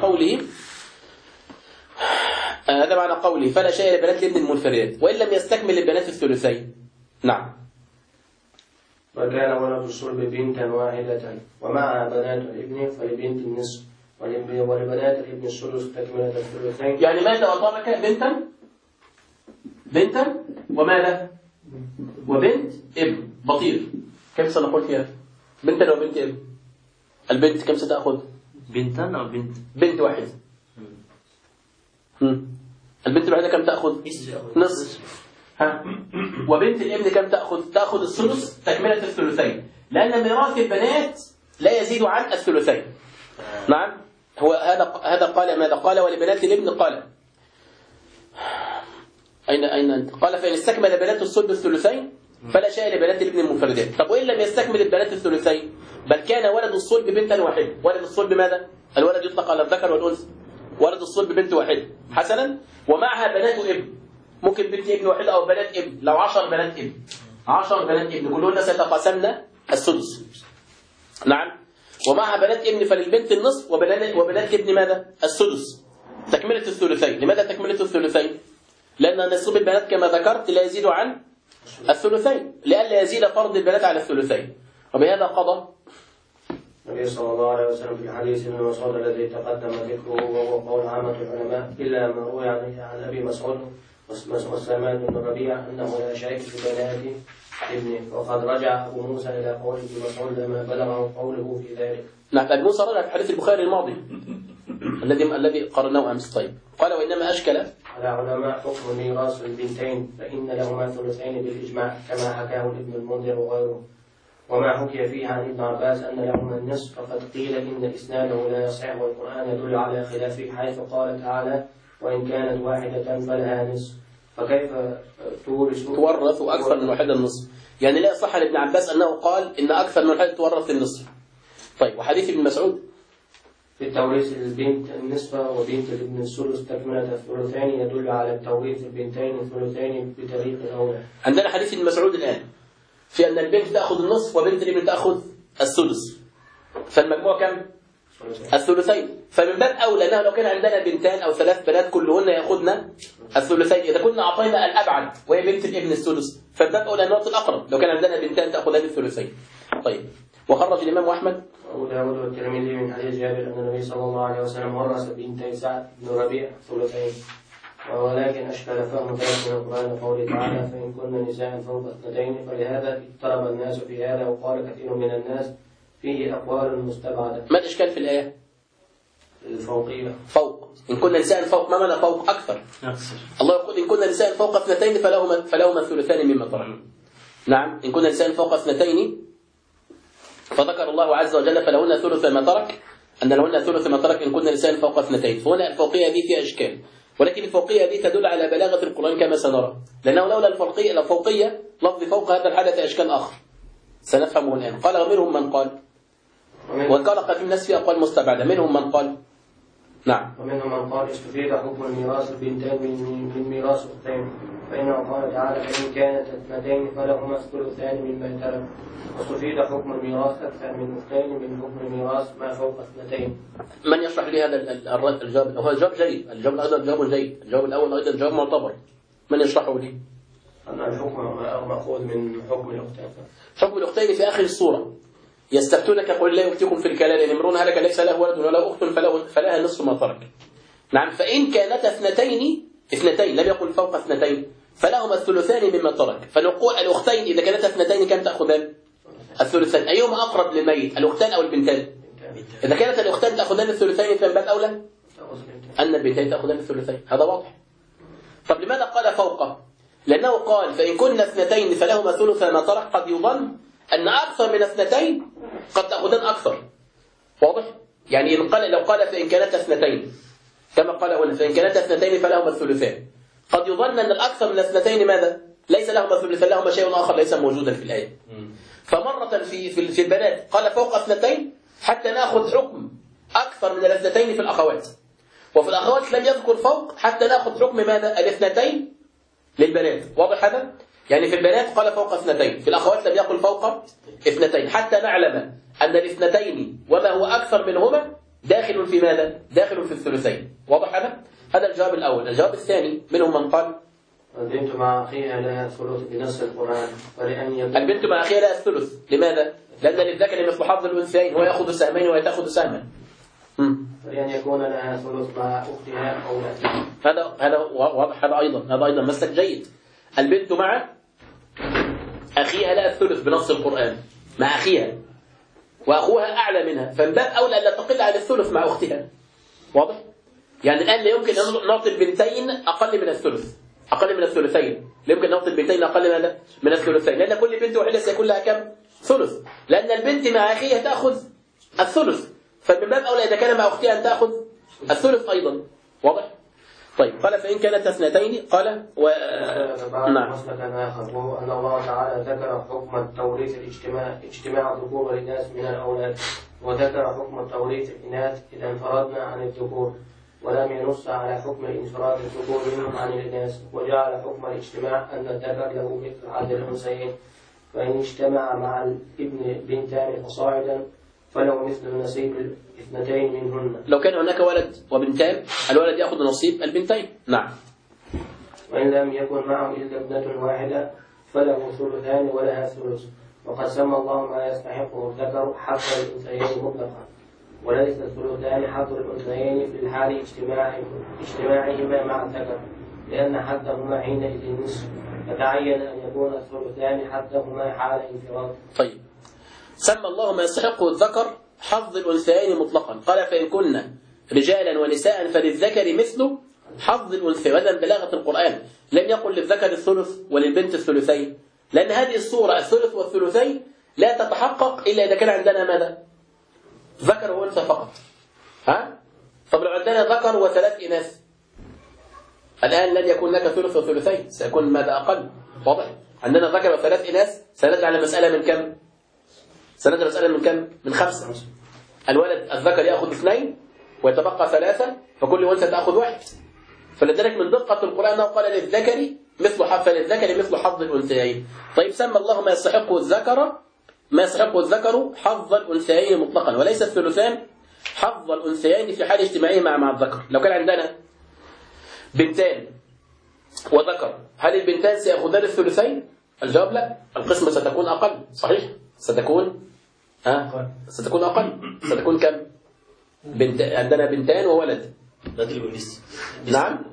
قوله فلا شيء لبنات الابن المنفردات، وإن لم يستكمل البنات الثلثين. نعم.
وكان ولد الصلب بنتا واحدة ومعها بنات الابن فلبنت النصف، ولبنات الابن الثلث تكملة الثلثين.
يعني ماذا أعطاك؟ بنتا وماذا؟ وبنت ابن بطير. كيف سنقول فيها؟ بنتا وبنت ابن. البنت كم ستأخذ؟
بنتان أو
بنت واحدة. البنت الواحدة كم تأخذ؟ نصف. وبنت الابن كم تأخذ الثلث تكملة الثلثين، لأن ميراث البنات لا يزيد عن الثلثين. نعم. هو هذا قال ماذا؟ قال ولبنات الابن قال أين أنت؟ قال فإن استكمل بنات الصلب الثلثين فلا شيء لبنات الابن المنفردات. طب وإن لم يستكمل البنات الثلثين بل كان ولد الصلب بنتا واحدة. ولد الصلب ماذا؟ الولد يطلق على الذكر والأنثى. ولد الصلب بنت واحدة حسنا ومعها بنات ابن. ممكن بنت ابن واحدة أو بنات ابن. لو 10 بنات ابن 10 بنات ابن كلهن سيتقاسمن السدس. نعم. ومعها بنات ابن فللبنت النصف وبنات ابن ماذا؟ السدس. تكملة الثلثين. لماذا تكملة الثلثين؟ لأن نصيب البنات كما ذكرت لا يزيد عن الثلثين لئلا يزيد فرض البنات على الثلثين. وبهذا قضى
النبي صلى الله عليه وسلم في الحديث ابن مسعود الذي تقدم ذكره وهو قول عامة العلماء إلا ما روي عن أبي مسعود وسلمان بن ربيع أنه لا شيء في بنات ابنه. وقد رجع أبو موسى إلى قول ابن مسعود لما بلغه قوله في ذلك.
نعم. أبو موسى رجع في حديث البخاري الماضي الذي قرناه أمس. طيب قال وإنما أشكل
على علماء حكم ميراث البنتين فإن لهما ثلثين بالإجماع كما حكاه ابن المنذر وغيره. وما حكي فيه عن ابن عباس أن لهما النصف فقد قيل إن إسناده لا يصح والقرآن يدل على خلافه حيث قال تعالى وإن كانت واحدة فلها نصف فكيف
تورث أكثر من واحدة النصف. يعني لا يصح لابن عباس أنه قال إن أكثر من واحدة تورث النصف. طيب وحديث ابن مسعود
في التوريث البنت النصف وبنت الابن الثلث تكملة الثلثين يدل على التوريث البنتين الثلثين بطريق الأولى.
عندنا حديث ابن مسعود الآن في أن البنت تأخذ النصف وبنت الابن تأخذ الثلث فالمجموع كم؟ الثلثين. فمن باب أولى أنه لو كان عندنا بنتان أو 3 بنات كلهن يأخذن الثلثين إذا كنا أعطينا الأبعد وهي بنت الابن الثلث فالباب أولى أن نعطي الأقرب لو كان عندنا بنتان تأخذان الثلثين. طيب وخرج الإمام أحمد
أبو داود والترمذي من حديث جابر أن النبي صلى الله عليه وسلم ورث بنتي سعد بن ربيع ثلثين. ولكن أشكل فهم ذلك من القرآن قوله تعالى فإن كن نساء فوق 2 فلهذا اضطرب الناس في هذا وقال كثير من الناس فيه أقوال مستبعدة.
ما الإشكال في الآية؟
الفوقية
فوق. إن كنا نساء فوق ما معنى فوق؟ أكثر. الله يقول إن كنا نساء فوق 2 فلهما الثلثان مما ترك. نعم. إن كنا نساء فوق 2 فذكر الله عز وجل فلهن ثلث ما ترك أن لهن ثلث ما ترك إن كنا نساء فوق 2 فهنا الفوقية دي فيها إشكال ولكن الفوقية دي تدل على بلاغة القرآن كما سنرى لأنه لولا الفوقية لفظ فوق هذا الحدث أشكال آخر سنفهمه الآن. قال ومنهم من قال وقال قديم الناس في أقوال مستبعدة منهم من قال نعم
ومنهم من قال استفيد حكم الميراث البنتين من ميراث أختين فإنه قال تعالى فإن كانت 2 فلهما الثلثان مما ترك واستفيد حكم الميراث أكثر من أختين من حكم الميراث ما فوق 2.
من يشرح لي هذا الجواب؟ هو الجواب جيد. الجواب الأول جواب جيد. الجواب الأول أيضا جواب معتبر. من يشرحه لي؟
أن الحكم مأخوذ من حكم الأختين.
حكم الأختين في آخر السورة يستفتونك قل لا يفتيكم في الكلالة إن امرؤ هلك ليس له ولد ولا أخت فلها نصف ما ترك. نعم. فإن كانت 2 لم يقل فوق 2 فلهما الثلثان مما ترك. فنقول الأختين إذا كانت 2 كم تأخذان؟ الثلثان. أيهما أقرب للميت الأختان أو البنتان؟ إذا كانت الأختان تأخذان الثلثين فمن باب أولى أن البنتين تأخذان الثلثين. هذا واضح. طب لماذا قال فوقه؟ لأنه قال فإن كنا 2 فلهما ثلث ما ترك قد يظن أن أكثر من 2 قد تأخذان أكثر. واضح؟ يعني لو قال فإن كانت 2 كما قال هنا فإن كانت 2 فلهما الثلثان قد يظن أن الأكثر من 2 ماذا؟ ليس لهما ثلثان لهما شيء آخر ليس موجودا في الآية. فمرة في البنات قال فوق 2 حتى نأخذ حكم أكثر من 2 في الأخوات وفي الأخوات لم يذكر فوق حتى نأخذ حكم ماذا؟ 2 للبنات. واضح هذا؟ يعني في البنات قال فوق 2 في الأخوات لم يقل فوق 2 حتى نعلم أن 2 وما هو أكثر منهما داخل في ماذا؟ داخل في الثلثين. واضح هذا؟ هذا الجواب الأول. الجواب الثاني منهم من قال
البنت مع أخيها لها الثلث بنص القرآن
البنت مع أخيها لها الثلث. لماذا؟ لأن للذكر مثل حظ الأنثيين هو يأخذ سهمين وهي تأخذ سهما.
فلأن يكون لها ثلث مع أختها أو لا.
هذا واضح. هذا أيضا مسلك جيد. البنت مع أخيها لها الثلث بنص القرآن مع أخيها وأخوها أعلى منها فمن باب أولى أن لا تقل على الثلث مع أختها. واضح؟ يعني الآن لا يمكن أن نعطي البنتين أقل من الثلث أقل من الثلثين. لا يمكن نعطي البنتين أقل من الثلثين لأن كل بنت واحدة سيكون لها كم؟ ثلث. لأن البنت مع أخيها تأخذ الثلث فمن باب أولى إذا كان مع أختها أن تأخذ الثلث أيضا. واضح؟ طيب قال فإن كانت اثنتين قال
نعم. وهو أن الله تعالى ذكر حكم التوريث اجتماع ذكور الإناث من الأولاد، وذكر حكم التوريث الإناث إذا انفردنا عن الذكور، ولم ينص على حكم انفراد الذكور منهم عن الإناث، وجعل حكم الاجتماع أن الذكر له مثل عدد الأنثيين، فإن اجتمع مع الابن بنتان فصاعدا فله مثل نصيب الاثنتين منهن.
لو كان هناك ولد وبنتان الولد يأخذ نصيب البنتين. نعم.
وإن لم يكن معه إلا ابنة واحدة فله ثلثان ولها ثلث. وقد سمى الله ما يستحقه الذكر حظ الأنثيين مطلقا، وليس الثلثان حظ الأنثيين في الحال اجتماعهما مع الذكر، لأن حظهما حينئذ نصف، فتعين أن يكون الثلثان حظهما حال انفراد.
طيب سمى الله ما يستحقه الذكر حظ الأنثيين مطلقا، قال فإن كنا رجالا ونساء فللذكر مثل حظ الأنثيين. وهذا بلاغة القرآن، لم يقل للذكر الثلث وللبنت الثلثين، لأن هذه الصورة الثلث والثلثين لا تتحقق إلا إذا كان عندنا ماذا؟ ذكر وأنثى فقط. ها؟ طب لو عندنا ذكر وثلاث إناث الآن لن يكون لك ثلث وثلثين، سيكون ماذا أقل. واضح؟ عندنا ذكر وثلاث إناث، سنرجع على مسألة من كم؟ سنرجع مسألة من كم؟ من 5. الولد الذكر يأخذ 2 ويتبقى 3، فكل أنثى تأخذ 1. فلذلك من دقة القرآن قال للذكر مثل حظ الأنثيين. طيب سمى الله ما يستحقه الذكر حظ الأنثيين مطلقا، وليس الثلثان حظ الأنثيين في حال اجتماعهما مع الذكر. لو كان عندنا بنتان وذكر، هل البنتان سيأخذان الثلثين؟ الجواب لا، القسمة ستكون أقل. صحيح؟ ستكون أقل. ستكون كم؟ عندنا بنتان وولد. نعم.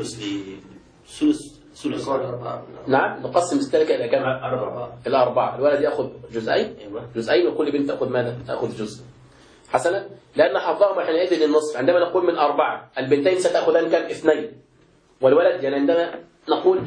ثلث. نعم، نقسم التركة إلى كم؟
4.
إلى 4. الولد يأخذ جزئين وكل بنت تأخذ ماذا؟ تأخذ جزء. حسنا، لأن حظهما حينئذ للنصف. عندما نقول من 4 البنتين ستأخذان كم؟ 2 والولد، يعني عندما نقول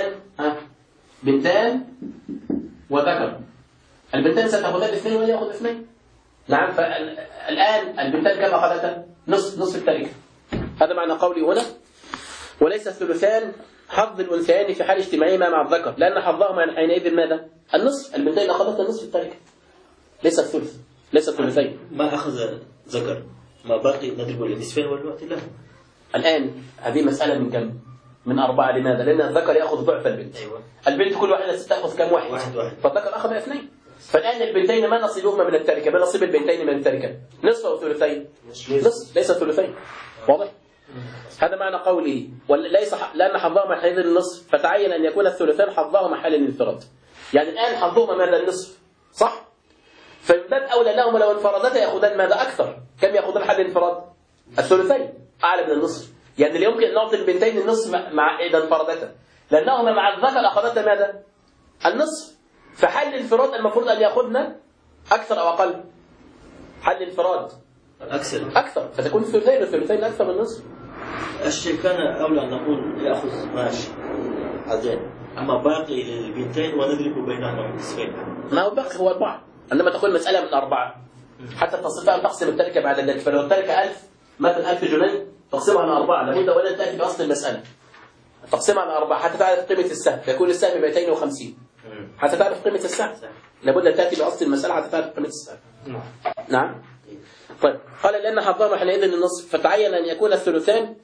بنتان وذكر، البنتان ستأخذان 2 والولد يأخذ 2. نعم. فالآن البنتان كم أخذتا؟ نصف التركة. هذا معنى قولي هنا وليس الثلثان حظ الأنثيين في حال اجتماعهما مع الذكر، لأن حظهما حينئذ ماذا؟ النصف. البنتين أخذتا نصف التركة، ليس الثلث، ليس الثلثين.
ما أخذ ذكر ما باقي نضرب النصفين والوقت له.
الآن هذه مسألة من كم؟ من 4. لماذا؟ لأن الذكر يأخذ ضعف البنت. البنت كل واحدة ستأخذ كم؟ واحد. فالذكر أخذ 2. فالآن البنتين ما نصيبهما من التركة؟ ما نصيب البنتين من التركة؟ نصف أو ثلثين؟ نصف، ليس ثلثين. واضح؟ هذا معنى قوله وليس لأن حظهما حينئذ النصف، فتعين أن يكون الثلثان حظهما حال الانفراد. يعني الآن حظهما ماذا؟ النصف، صح؟ فمن باب أولى لهما لو انفردتا يأخذان ماذا أكثر؟ كم يأخذان حال الانفراد؟ الثلثين، أعلى من النصف. يعني لا يمكن أن نعطي البنتين النصف مع إذا انفردتا، لأنهما مع الذكر أخذتا ماذا؟ النصف. فحل الانفراد المفروض أن يأخذنا أكثر أو أقل؟ حل الانفراد أكثر، فتكون الثلثين أكثر من النصف.
الشيء كان أولى أن نقول يأخذ ماشي عزين، أما باقي البنتين ونضرب بينهما نصفين.
ما هو باقي هو 4، عندما تقول مسألة من 4 حتى تستطيع أن تقسم التركة بعد ذلك. فلو التركة 1000 مثلا 1000 جنيه تقسمها على 4، لابد أولا تأتي بأصل المسألة تقسمها على 4 حتى تعرف قيمة السهم. يكون السهم 250 حتى تعرف قيمة السهم، لابد أن تأتي بأصل المسألة حتى تعرف قيمة السهم. نعم. طيب قال لأن حظهما حينئذ النصف، فتعين أن يكون الثلثان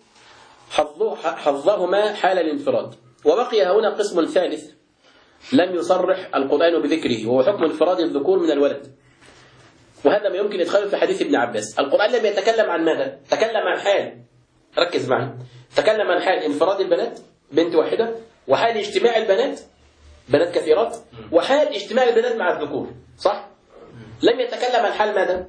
حظهما حال الانفراد. وبقي هنا قسم ثالث لم يصرح القرآن بذكره، وهو حكم انفراد الذكور من الولد. وهذا ما يمكن إدخاله في حديث ابن عباس. القرآن لم يتكلم عن ماذا؟ تكلم عن حال، ركز معي، تكلم عن حال انفراد البنات بنت واحدة، وحال اجتماع البنات بنات كثيرات، وحال اجتماع البنات مع الذكور، صح؟ لم يتكلم عن حال ماذا؟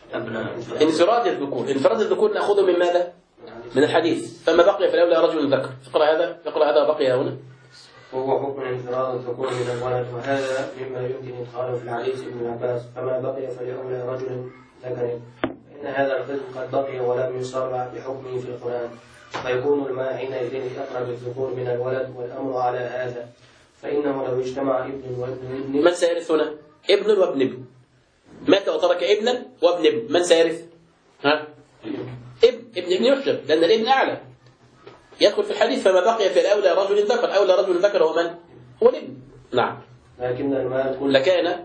انفراد الذكور. انفراد الذكور نأخذه من ماذا؟ من الحديث. فما بقي فلولا رجل ذكر. اقرأ هذا بقي هنا.
وهو حكم انفراد الذكور من الولد، وهذا مما يمكن إدخاله في الحديث ابن عباس. فما بقي فلأولى رجل ذكر، فإن هذا القسم قد بقي ولم يصرح بحكمه في القرآن، فيكون الماء حينئذ أقرب الذكور من الولد، والأمر على هذا. فإنه لو اجتمع ابن وابن،
من سيرث هنا؟ ابن وابن ابن. مات وترك ابنا وابن ابن، من سيرث؟ ها؟ ابن يحجب، لأن الابن أعلى يدخل في الحديث. فما بقي في الأولى رجل ذكر، أولى رجل ذكر هو من؟ هو الابن. نعم.
لكن المال كله
لكان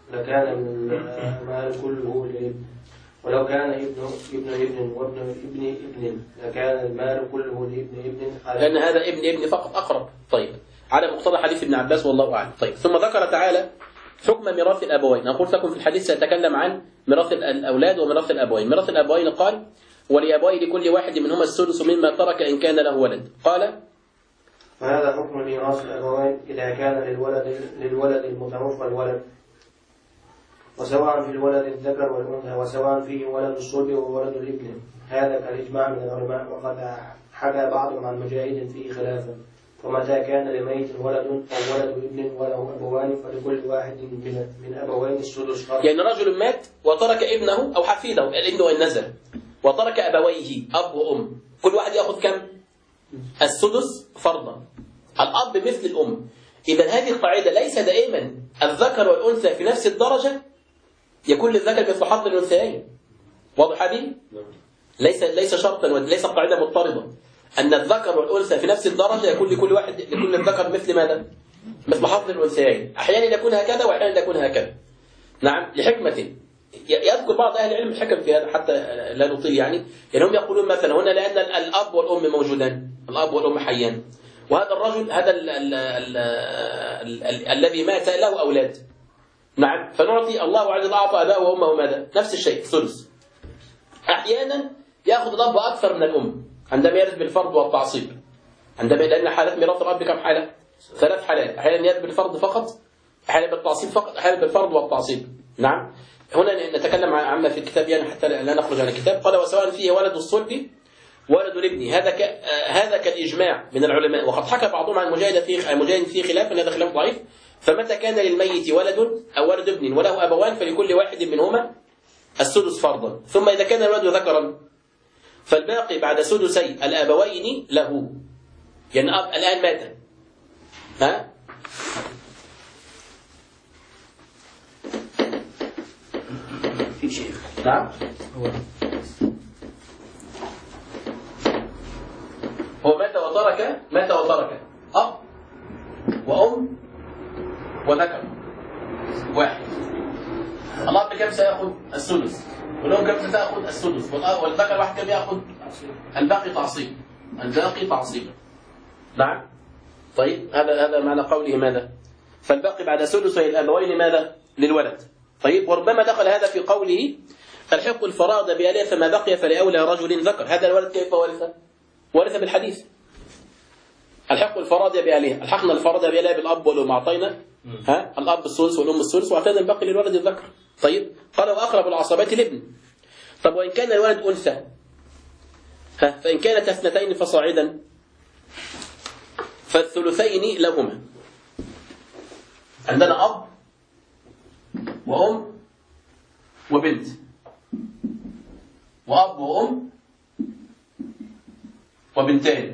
المال كله للابن، ولو كان ابن وابن ابن لكان المال كله لابن ابن،
لأن هذا ابن فقط أقرب. طيب، على مقتضى حديث ابن عباس والله أعلم. طيب، ثم ذكر تعالى حكم ميراث الأبوين. أنا قلت لكم في الحديث سأتكلم عن ميراث الأولاد وميراث الأبوين. ميراث الأبوين قال: ولأبويه لكل واحد منهما السدس مما ترك إن كان له ولد. قال:
فهذا حكم ميراث الأبوين إذا كان للولد المتوفى الولد، وسواء في الولد الذكر والأنثى، وسواء فيه ولد الصلب وولد الابن. هذا كالإجماع من العلماء، وقد حكى بعضهم عن مجاهد فيه خلافا. ومتى كان لميت ولد أو ولد ابن وله أبوان فلكل واحد من أبوين السدس فرض.
يعني رجل مات وترك ابنه أو حفيده، الابن وإن نزل، وترك أبويه أب وأم، كل واحد يأخذ كم؟ السدس فرضا. الأب مثل الأم. إذا هذه القاعدة ليس دائما الذكر والأنثى في نفس الدرجة يكون للذكر مثل حظ الأنثيين. واضح هذه؟ ليس شرطا وليس قاعدة مضطردة أن الذكر والأنثى في نفس الدرجة يكون لكل الذكر مثل ماذا؟ مثل حظ الأنثيين. أحيانا يكون هكذا وأحيانا يكون هكذا. نعم، لحكمة. يذكر بعض أهل العلم الحكم في هذا حتى لا نطيل يعني هم يقولون مثلا هنا لأن الأب والأم موجودان، الأب والأم حيان، وهذا الرجل هذا الذي مات له أولاد. نعم، فنعطي الله عز وجل أعطى أباه وأمه ماذا؟ نفس الشيء، ثلث. أحيانا يأخذ الأب أكثر من الأم عندما يرث بالفرض والتعصيب. لأن حالات ميراث الأب كم حالة؟ 3 حالات. أحيانا يرث بالفرض فقط، أحيانا بالتعصيب فقط، أحيانا بالفرض والتعصيب. نعم. هنا نتكلم عما في الكتاب يعني حتى لا نخرج عن الكتاب. قال: وسواء فيه ولد الصلب ولد الابن. هذا كالإجماع من العلماء، وقد حكى بعضهم عن مجاهد فيه خلاف، هذا خلاف ضعيف. فمتى كان للميت ولد أو ولد ابن وله أبوان فلكل واحد منهما السدس فرضا. ثم إذا كان الولد ذكرا فالباقي بعد سدسي الأبوين له. يعني أب الآن مات، ها؟ في شيء. نعم. هو مات وترك أب وأم وذكر واحد. الأب كم سيأخذ؟ السدس. والأم كم ستأخذ؟ السدس. والذكر واحد كم يأخذ؟ الباقي تعصيب. نعم. طيب، هذا معنى قوله ماذا؟ فالباقي بعد سدسي الأبوين ماذا؟ للولد. طيب، وربما دخل هذا في قوله: الحق الفرائض بآلية فما بقي فلأولى رجل ذكر. هذا الولد كيف ورث بالحديث. الحق الفرائض بآلية، الحقنا الفرائض بآلية بالأب والأم، أعطينا الأب الثلث والأم الثلث، وأعطينا الباقي للولد الذكر. طيب، قال: وأقرب العصبات الابن. طب وإن كان الولد أنثى فإن كانت 2 فصاعدا فالثلثين لهما. عندنا أب وأم وبنت، وأب وأم وبنتين.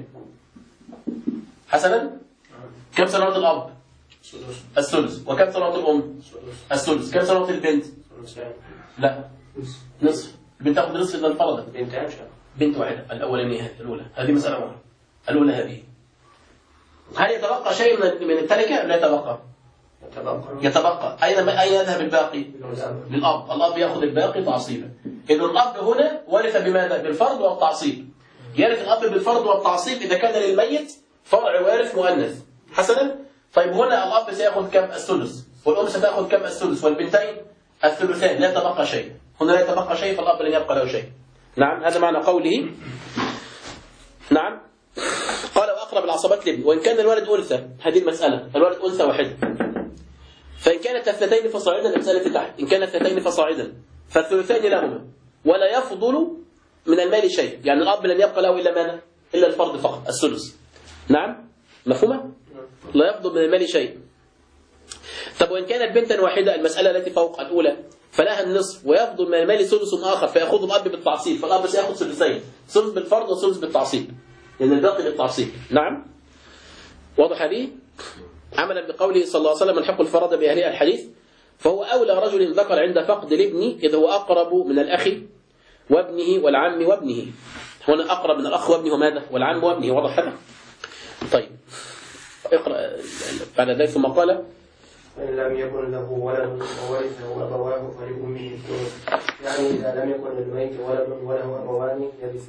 حسنا، كم سنوات الأب؟ الثلث. وكم سنوات الأم؟ الثلث. كم سنوات البنت؟ لا، نصف. البنت تأخذ نصف إذا انفردت. بنت واحدة الأولى. هذه مسألة واحدة. الأولى هذه. هل يتبقى شيء من التركة؟ لا يتبقى. أين يذهب الباقي؟ للأب. الأب يأخذ الباقي تعصيبا. إذا الأب هنا ورث بماذا؟ بالفرض والتعصيب. يرث الأب بالفرض والتعصيب إذا كان للميت فرع وارث مؤنث. حسنا. طيب، هنا الأب سيأخذ كم؟ الثلث. والأم ستأخذ كم؟ الثلث. والبنتين الثلثان. لا يتبقى شيء. هنا لا يتبقى شيء، فالأب لن يبقى له شيء. نعم، هذا معنى قوله. نعم. قال: وأقرب العصبات الابن. وإن كان الولد أنثى، هذه المسألة، الولد أنثى واحدة، فإن كانت 2 فصاعدا، المسألة تحت، إن كانت 2 فصاعدا فالثلثين لهما، ولا يفضل من المال شيء. يعني الأب لن يبقى له إلا ماذا؟ إلا الفرض فقط، الثلث. نعم، مفهومة؟ لا يفضل من المال شيء. طب وإن كانت بنتا واحدة، المسألة التي فوق الأولى، فلها النصف ويفضل من المال ثلث آخر فيأخذ الأب بالتعصيب، فالأب سيأخذ ثلثين، ثلث بالفرض وثلث بالتعصيب، لأن الباقي بالتعصيب. نعم، واضح هذه؟ عملا بقوله صلى الله عليه وسلم: الحق الفرض بأهلها الحديث. فهو أولى رجل ذكر عند فقد الابن إذ هو أقرب من الأخ وابنه والعم وابنه. هنا أقرب من الأخ وابنه ماذا؟ والعم وابنه. واضح هذا؟ طيب اقرأ بعد ذلك ثم قال
فإن لم يكن له ولد وورثه أبواه فلأمه الثلث. يعني إذا لم يكن للميت ولد وله أبوان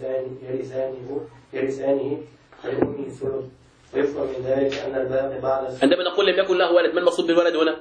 يرثانه فلأمه الثلث. ويفهم من ذلك أن الباقي بعد
عندما نقول لم يكن له ولد، ما المقصود بالولد هنا؟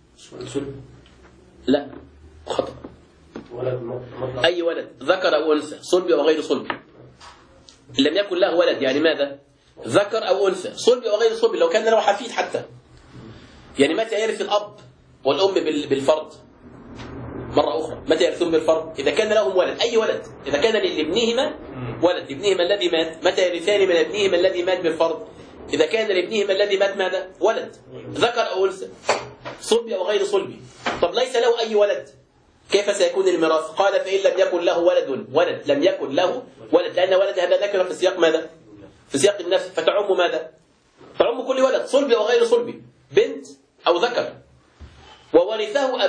لا، خطأ.
ولد مطلق.
أي ولد، ذكر أو أنثى، صلبي أو غير صلبي. لم يكن له ولد يعني ماذا؟ ذكر أو أنثى، صلبي أو غير صلبي، لو كان له حفيد حتى. يعني متى يرث الأب والأم بالفرض؟ مرة أخرى، متى يرثون بالفرض؟ إذا كان لهم ولد، أي ولد، إذا كان لابنهما ولد، لابنهما الذي مات، متى يرثان من ابنهما الذي مات بالفرض؟ إذا كان لابنهما الذي مات ماذا؟ ولد، ذكر أو أنثى، صلبي أو غير صلبي. طب ليس له أي ولد، كيف سيكون الميراث؟ قال فإن لم يكن له ولد لم يكن له ولد، لأن ولد هذا نكرة في سياق ماذا؟ في سياق النفي، فتعم ماذا؟ تعم كل ولد، صلبي أو غير صلبي، بنت أو ذكر. وورثه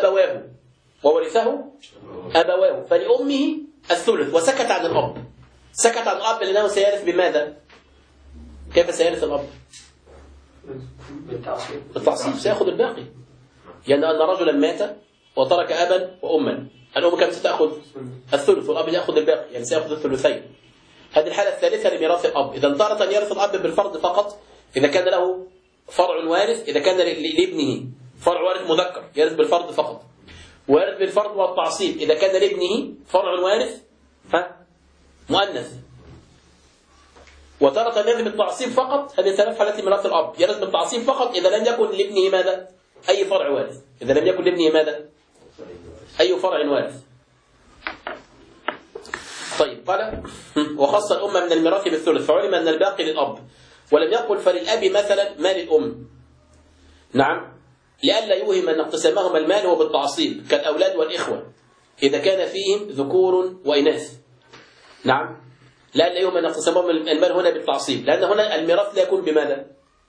أبواه فلأمه الثلث. وسكت عن الأب، سكت عن الأب لأنه سيرث بماذا؟ كيف سيرث الأب؟ بالتعصيب، سيأخذ الباقي. يعني أن رجلا مات وترك أبا وأما، الأم كم ستأخذ؟ الثلث، والأب يأخذ الباقي، يعني سيأخذ الثلثين. هذه الحالة الثالثة لميراث الأب. إذا تارة يرث الأب بالفرض فقط إذا كان له فرع وارث، إذا كان لابنه فرع وارث مذكر يرث بالفرض فقط، ويرث بالفرض والتعصيب إذا كان لابنه فرع وارث مؤنث. وتارة يرث بالتعصيب فقط، هذه ثلاث حالات ميراث الأب. يرث بالتعصيب فقط إذا لم يكن لابنه ماذا؟ أي فرع وارث. إذا لم يكن لابنه ماذا؟ أي فرع وارث. طيب قال وخص الأمة من الميراث بالثلث، فعلم أن الباقي للأب، ولم يقل فللأب مثلا ما للأم. نعم، لئلا يوهم أن اقتسامهما المال هو بالتعصيب كالأولاد والإخوة إذا كان فيهم ذكور وإناث. نعم، لئلا يوهم أن اقتسامهما المال هنا بالتعصيب، لأن هنا الميراث لا يكون بماذا؟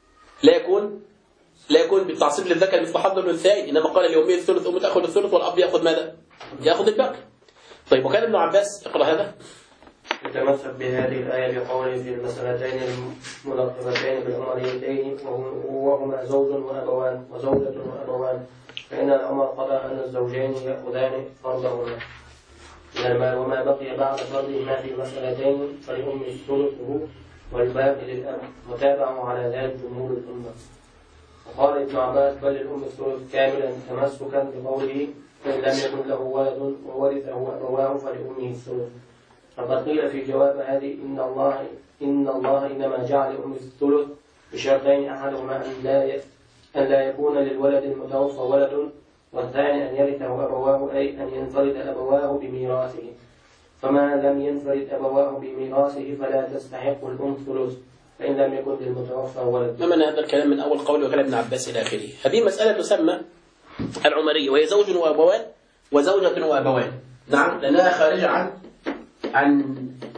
لا يكون بالتعصيب للذكر مثل حظ الأنثيين، إنما قال لأمه الثلث، أمه تأخذ الثلث والأب يأخذ ماذا؟ يأخذ الباقي. طيب وكان ابن عباس، اقرأ هذا.
يتمسك بهذه الآية بقوله في المسألتين الملقبتين بالعمريتين وهما زوج وأبوان وزوجة وأبوان، فإن الأمر قضى أن الزوجين يأخذان فرضهما من المال، وما بقي بعد فرضهما في المسألتين فلأم ثلثه والباقي للأب، وتابعوا على ذلك جمهور الأمة. وقال ابن عباس بل للأم الثلث كاملا تمسكا بقوله فإن لم يكن له ولد وورثه أبواه فلأمه الثلث. فقد قيل في جواب هذه إن الله إنما جعل أم الثلث بشرطين، أحدهما أن لا يكون للولد المتوفى ولد، والثاني أن يرثه أبواه، أي أن ينفرد أبواه بميراثه. فما لم ينفرد أبواه بميراثه فلا تستحق الأم ثلث فإن لم يكن للمتوفى ولد.
ما معنى هذا الكلام من أول قول وكلام ابن عباس إلى آخره؟ هذه مسألة تسمى العمرية، وهي زوج وأبوان وزوجة وأبوان. نعم، لأنها خارجة عن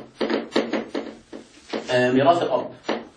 ميراث الأب.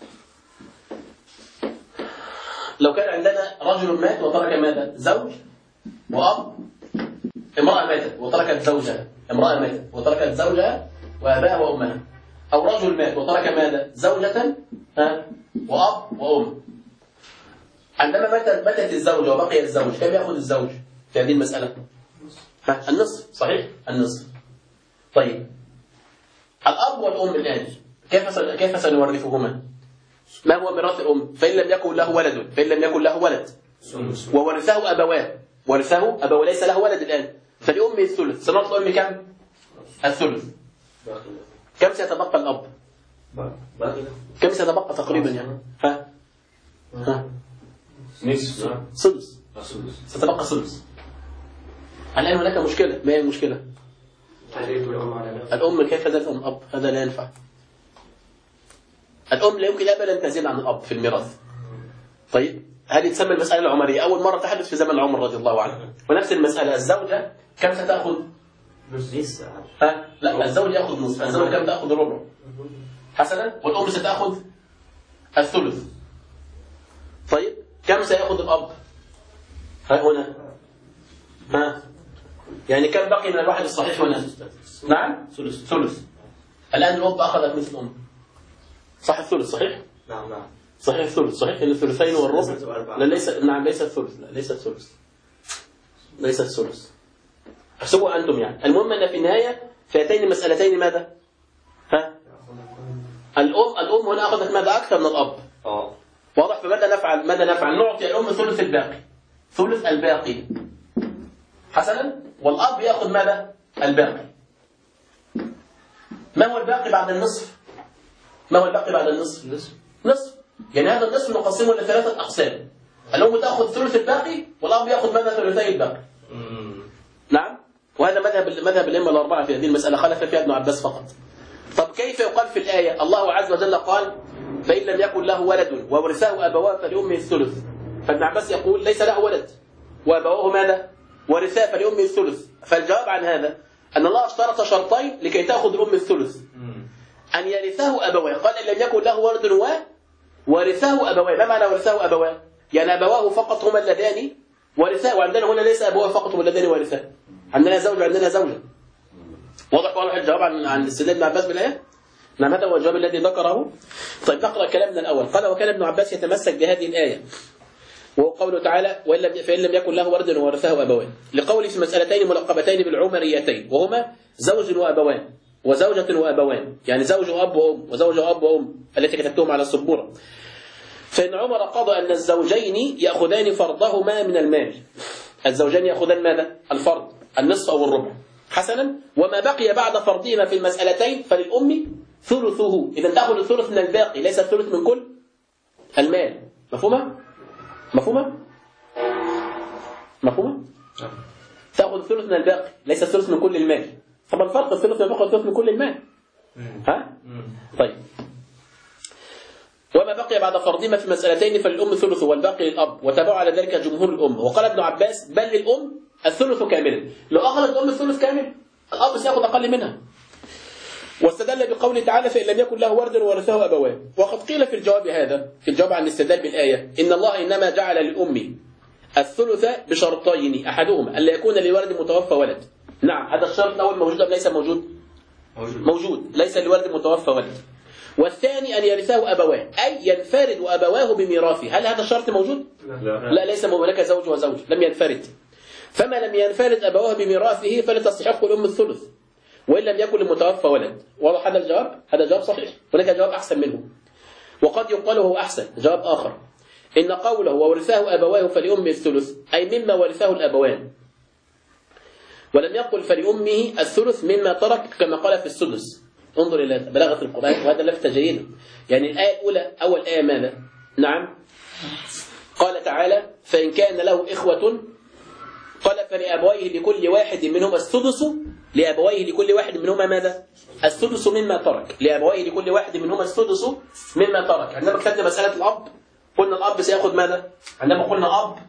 لو كان عندنا رجل مات وترك ماذا؟ زوج وأب. امرأة ماتت وتركت زوجها، امرأة ماتت وتركت زوجها وأباها وأمها. أو رجل مات وترك ماذا؟ زوجة وأب وأم. عندما ماتت الزوجة وبقي الزوج، كم يأخذ الزوج في هذه المسألة؟ النصف، صحيح؟ النصف. طيب الأب والأم الآن كيف سنورثهما؟ ما هو ميراث الأم؟ فإن لم يكن له ولد وورثه أبواه، ورثه أبواه ليس له ولد الآن، فلأمه الثلث. سنعطي الأم كم؟ الثلث. كم سيتبقى الأب؟ كم سيتبقى تقريبا يعني؟
نصف.
سدس. ستبقى سدس. الآن هناك مشكلة، ما هي المشكلة؟ الأم كيف تزيد عن الأب؟ هذا لا ينفع. الأم لا يمكن أبدا تزيد عن الأب في الميراث. طيب هذه تسمى المسألة العمرية، أول مرة تحدث في زمن عمر رضي الله عنه. ونفس المسألة الزوجة كم ستأخذ؟
نصف.
لا، الزوج يأخذ نصف، الزوجة كم تأخذ؟ ربع. حسنا. والأم ستأخذ الثلث. طيب كم سيأخذ الأب؟ هنا يعني كم بقي من الواحد الصحيح هنا؟ نعم ثلث. الآن الأب أخذت مثل الأم، صح الثلث صحيح؟
نعم
صحيح الثلث صحيح، إن الثلثين والربع. لا ليس، نعم ليس الثلث، لا ليس الثلث، ليس الثلث. احسبوا أنتم يعني. المهم أن في النهاية في هاتين المسألتين ماذا؟ ها؟ الأم هنا أخذت ماذا أكثر من الأب. واضح؟ فماذا نفعل؟ نعطي الأم ثلث الباقي، ثلث الباقي حسنا، والأب يأخذ ماذا؟ الباقي. ما هو الباقي بعد النصف؟ نصف. يعني هذا النصف نقسمه لثلاثة أقسام. الأم تأخذ ثلث الباقي والأب يأخذ ماذا؟ ثلثي الباقي. نعم. وهذا مذهب الأئمة الأربعة في هذه المسألة، خالف فيها ابن عباس فقط. طب كيف يقال في الآية؟ الله عز وجل قال: فإن لم يكن له ولد وورثه أبواه فلأمه الثلث. فابن عباس يقول: ليس له ولد وأبواه ماذا؟ ورثاه فلأمه الثلث. فالجواب عن هذا أن الله اشترط شرطين لكي تأخذ الأم الثلث: أن يرثه أبواه. قال: إن لم يكن له ولد وورثه أبواه. ما معنى ورثه أبواه؟ يعني أبواه فقط هما اللذان ورثاه، وعندنا هنا ليس أبواه فقط هما اللذان ورثاه، عندنا زوج وعندنا زوجة. واضح الجواب عن استدلال ابن عباس بالآية؟ نعم، هذا هو الجواب الذي ذكره. طيب نقرأ كلامنا الأول. قال: وكان ابن عباس يتمسك بهذه الآية، وهو قوله تعالى: فإن لم يكن له ولد وورثه أبوان، لقوله في مسألتين ملقبتين بالعمريتين، وهما زوج وأبوان وزوجة وأبوان، يعني زوج وأب وأم وزوج وأب وأم التي كتبتهم على السبورة. فإن عمر قضى أن الزوجين يأخذان فرضهما من المال. الزوجين يأخذان ماذا؟ الفرض، النصف أو الربع. حسنا. وما بقي بعد فرضهما في المسألتين فللأم ثلثه. إذا تأخذ الثلث من الباقي، ليس الثلث من كل المال. مفهومة؟ تأخذ الثلث من الباقي، ليس الثلث من كل المال. طبعا فرق الثلث من الباقي والثلث من كل المال. ها؟ طيب. وما بقي بعد فرضهما في المسألتين فللأم ثلث والباقي للأب، وتبعوا على ذلك جمهور الأم. وقال ابن عباس: بل للأم الثلث كاملا. لو أخذت الأم الثلث كامل الأب سيأخذ أقل منها. واستدل بقوله تعالى: فإن لم يكن له ولد ورثه أبواه. وقد قيل في الجواب هذا، في الجواب عن الاستدلال بالآية، إن الله إنما جعل للأم الثلث بشرطين: أحدهما ألا يكون لولد متوفى ولد. نعم، هذا الشرط الأول موجود أم ليس موجود؟ موجود. ليس لولد متوفى ولد. والثاني أن يرثه أبواه، أي ينفرد أبواه بميراثه. هل هذا الشرط موجود؟ لا، ليس هناك زوج وزوج، لم ينفرد. فما لم ينفرد أبواه بميراثه فلتستحق الأم الثلث، وإن لم يكن للمتوفى ولد. واضح هذا الجواب؟ هذا جواب صحيح. هناك جواب أحسن منه، وقد يقال هو أحسن، جواب آخر: إن قوله وورثاه أبواه فلأمه الثلث أي مما ورثاه الأبوان، ولم يقل فلأمه الثلث مما ترك كما قال في السدس. انظر إلى بلاغة القرآن، وهذا لفتة جيدة. يعني الآية الأولى، أول آية ماذا؟ نعم، قال تعالى: فإن كان له إخوة قال فلأبويه لكل واحد منهما السدس. لأبويه لكل واحد منهما ماذا؟ السدس مما ترك. لأبويه لكل واحد منهما السدس مما ترك. عندما كتبنا مسألة الأب قلنا الأب سيأخذ ماذا؟ عندما قلنا أب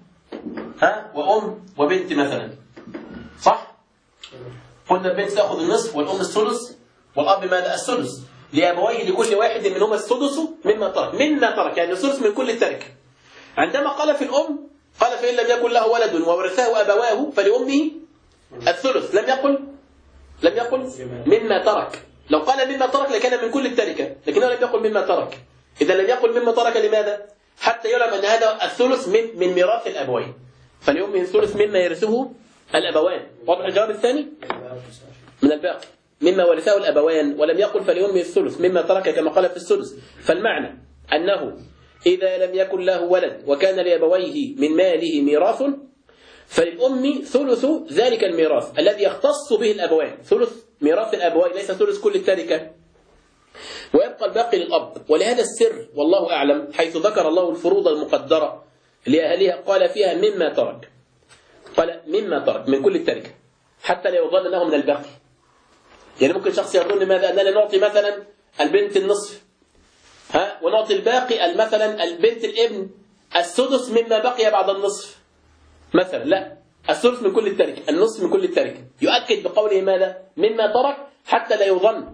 وأم وبنت مثلا، صح؟ قلنا البنت تأخذ النصف والأم السدس والأب ماذا؟ السدس. لأبويه لكل واحد منهما السدس مما ترك يعني السدس من كل التركة. عندما قال في الأم قال: فإن لم يكن له ولد وورثه أبواه فلأمه الثلث. لم يقل مما ترك. لو قال مما ترك لكان من كل التركة، لكنه لم يقل مما ترك. إذا لم يقل مما ترك لماذا؟ حتى يعلم أن هذا الثلث من ميراث الأبوين، فلأمه الثلث مما يرثه الأبوان. واضح الجواب الثاني؟ من الباقي مما ورثه الأبوان، ولم يقل فلأمه الثلث مما ترك كما قال في السدس. فالمعنى أنه إذا لم يكن له ولد وكان لأبويه من ماله ميراث فللأم ثلث ذلك الميراث الذي يختص به الأبوان، ثلث ميراث الأبوين ليس ثلث كل التركة، ويبقى الباقي للأب. ولهذا السر والله أعلم حيث ذكر الله الفروض المقدرة لأهلها قال فيها مما ترك، قال مما ترك من كل التركة حتى لا يظن أنه من الباقي. يعني ممكن شخص يظن ماذا؟ أننا نعطي مثلا البنت النصف ونعطي الباقي مثلا البنت الابن السدس مما بقي بعد النصف مثلا. لا، الثلث من كل التركة، النصف من كل التركة. يؤكد بقوله ماذا؟ مما ترك، حتى لا يظن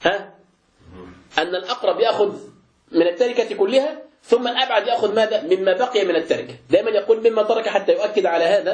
أن الأقرب يأخذ من التركة كلها ثم الأبعد يأخذ ماذا؟ مما بقي من التركة. دائما يقول مما ترك حتى يؤكد على هذا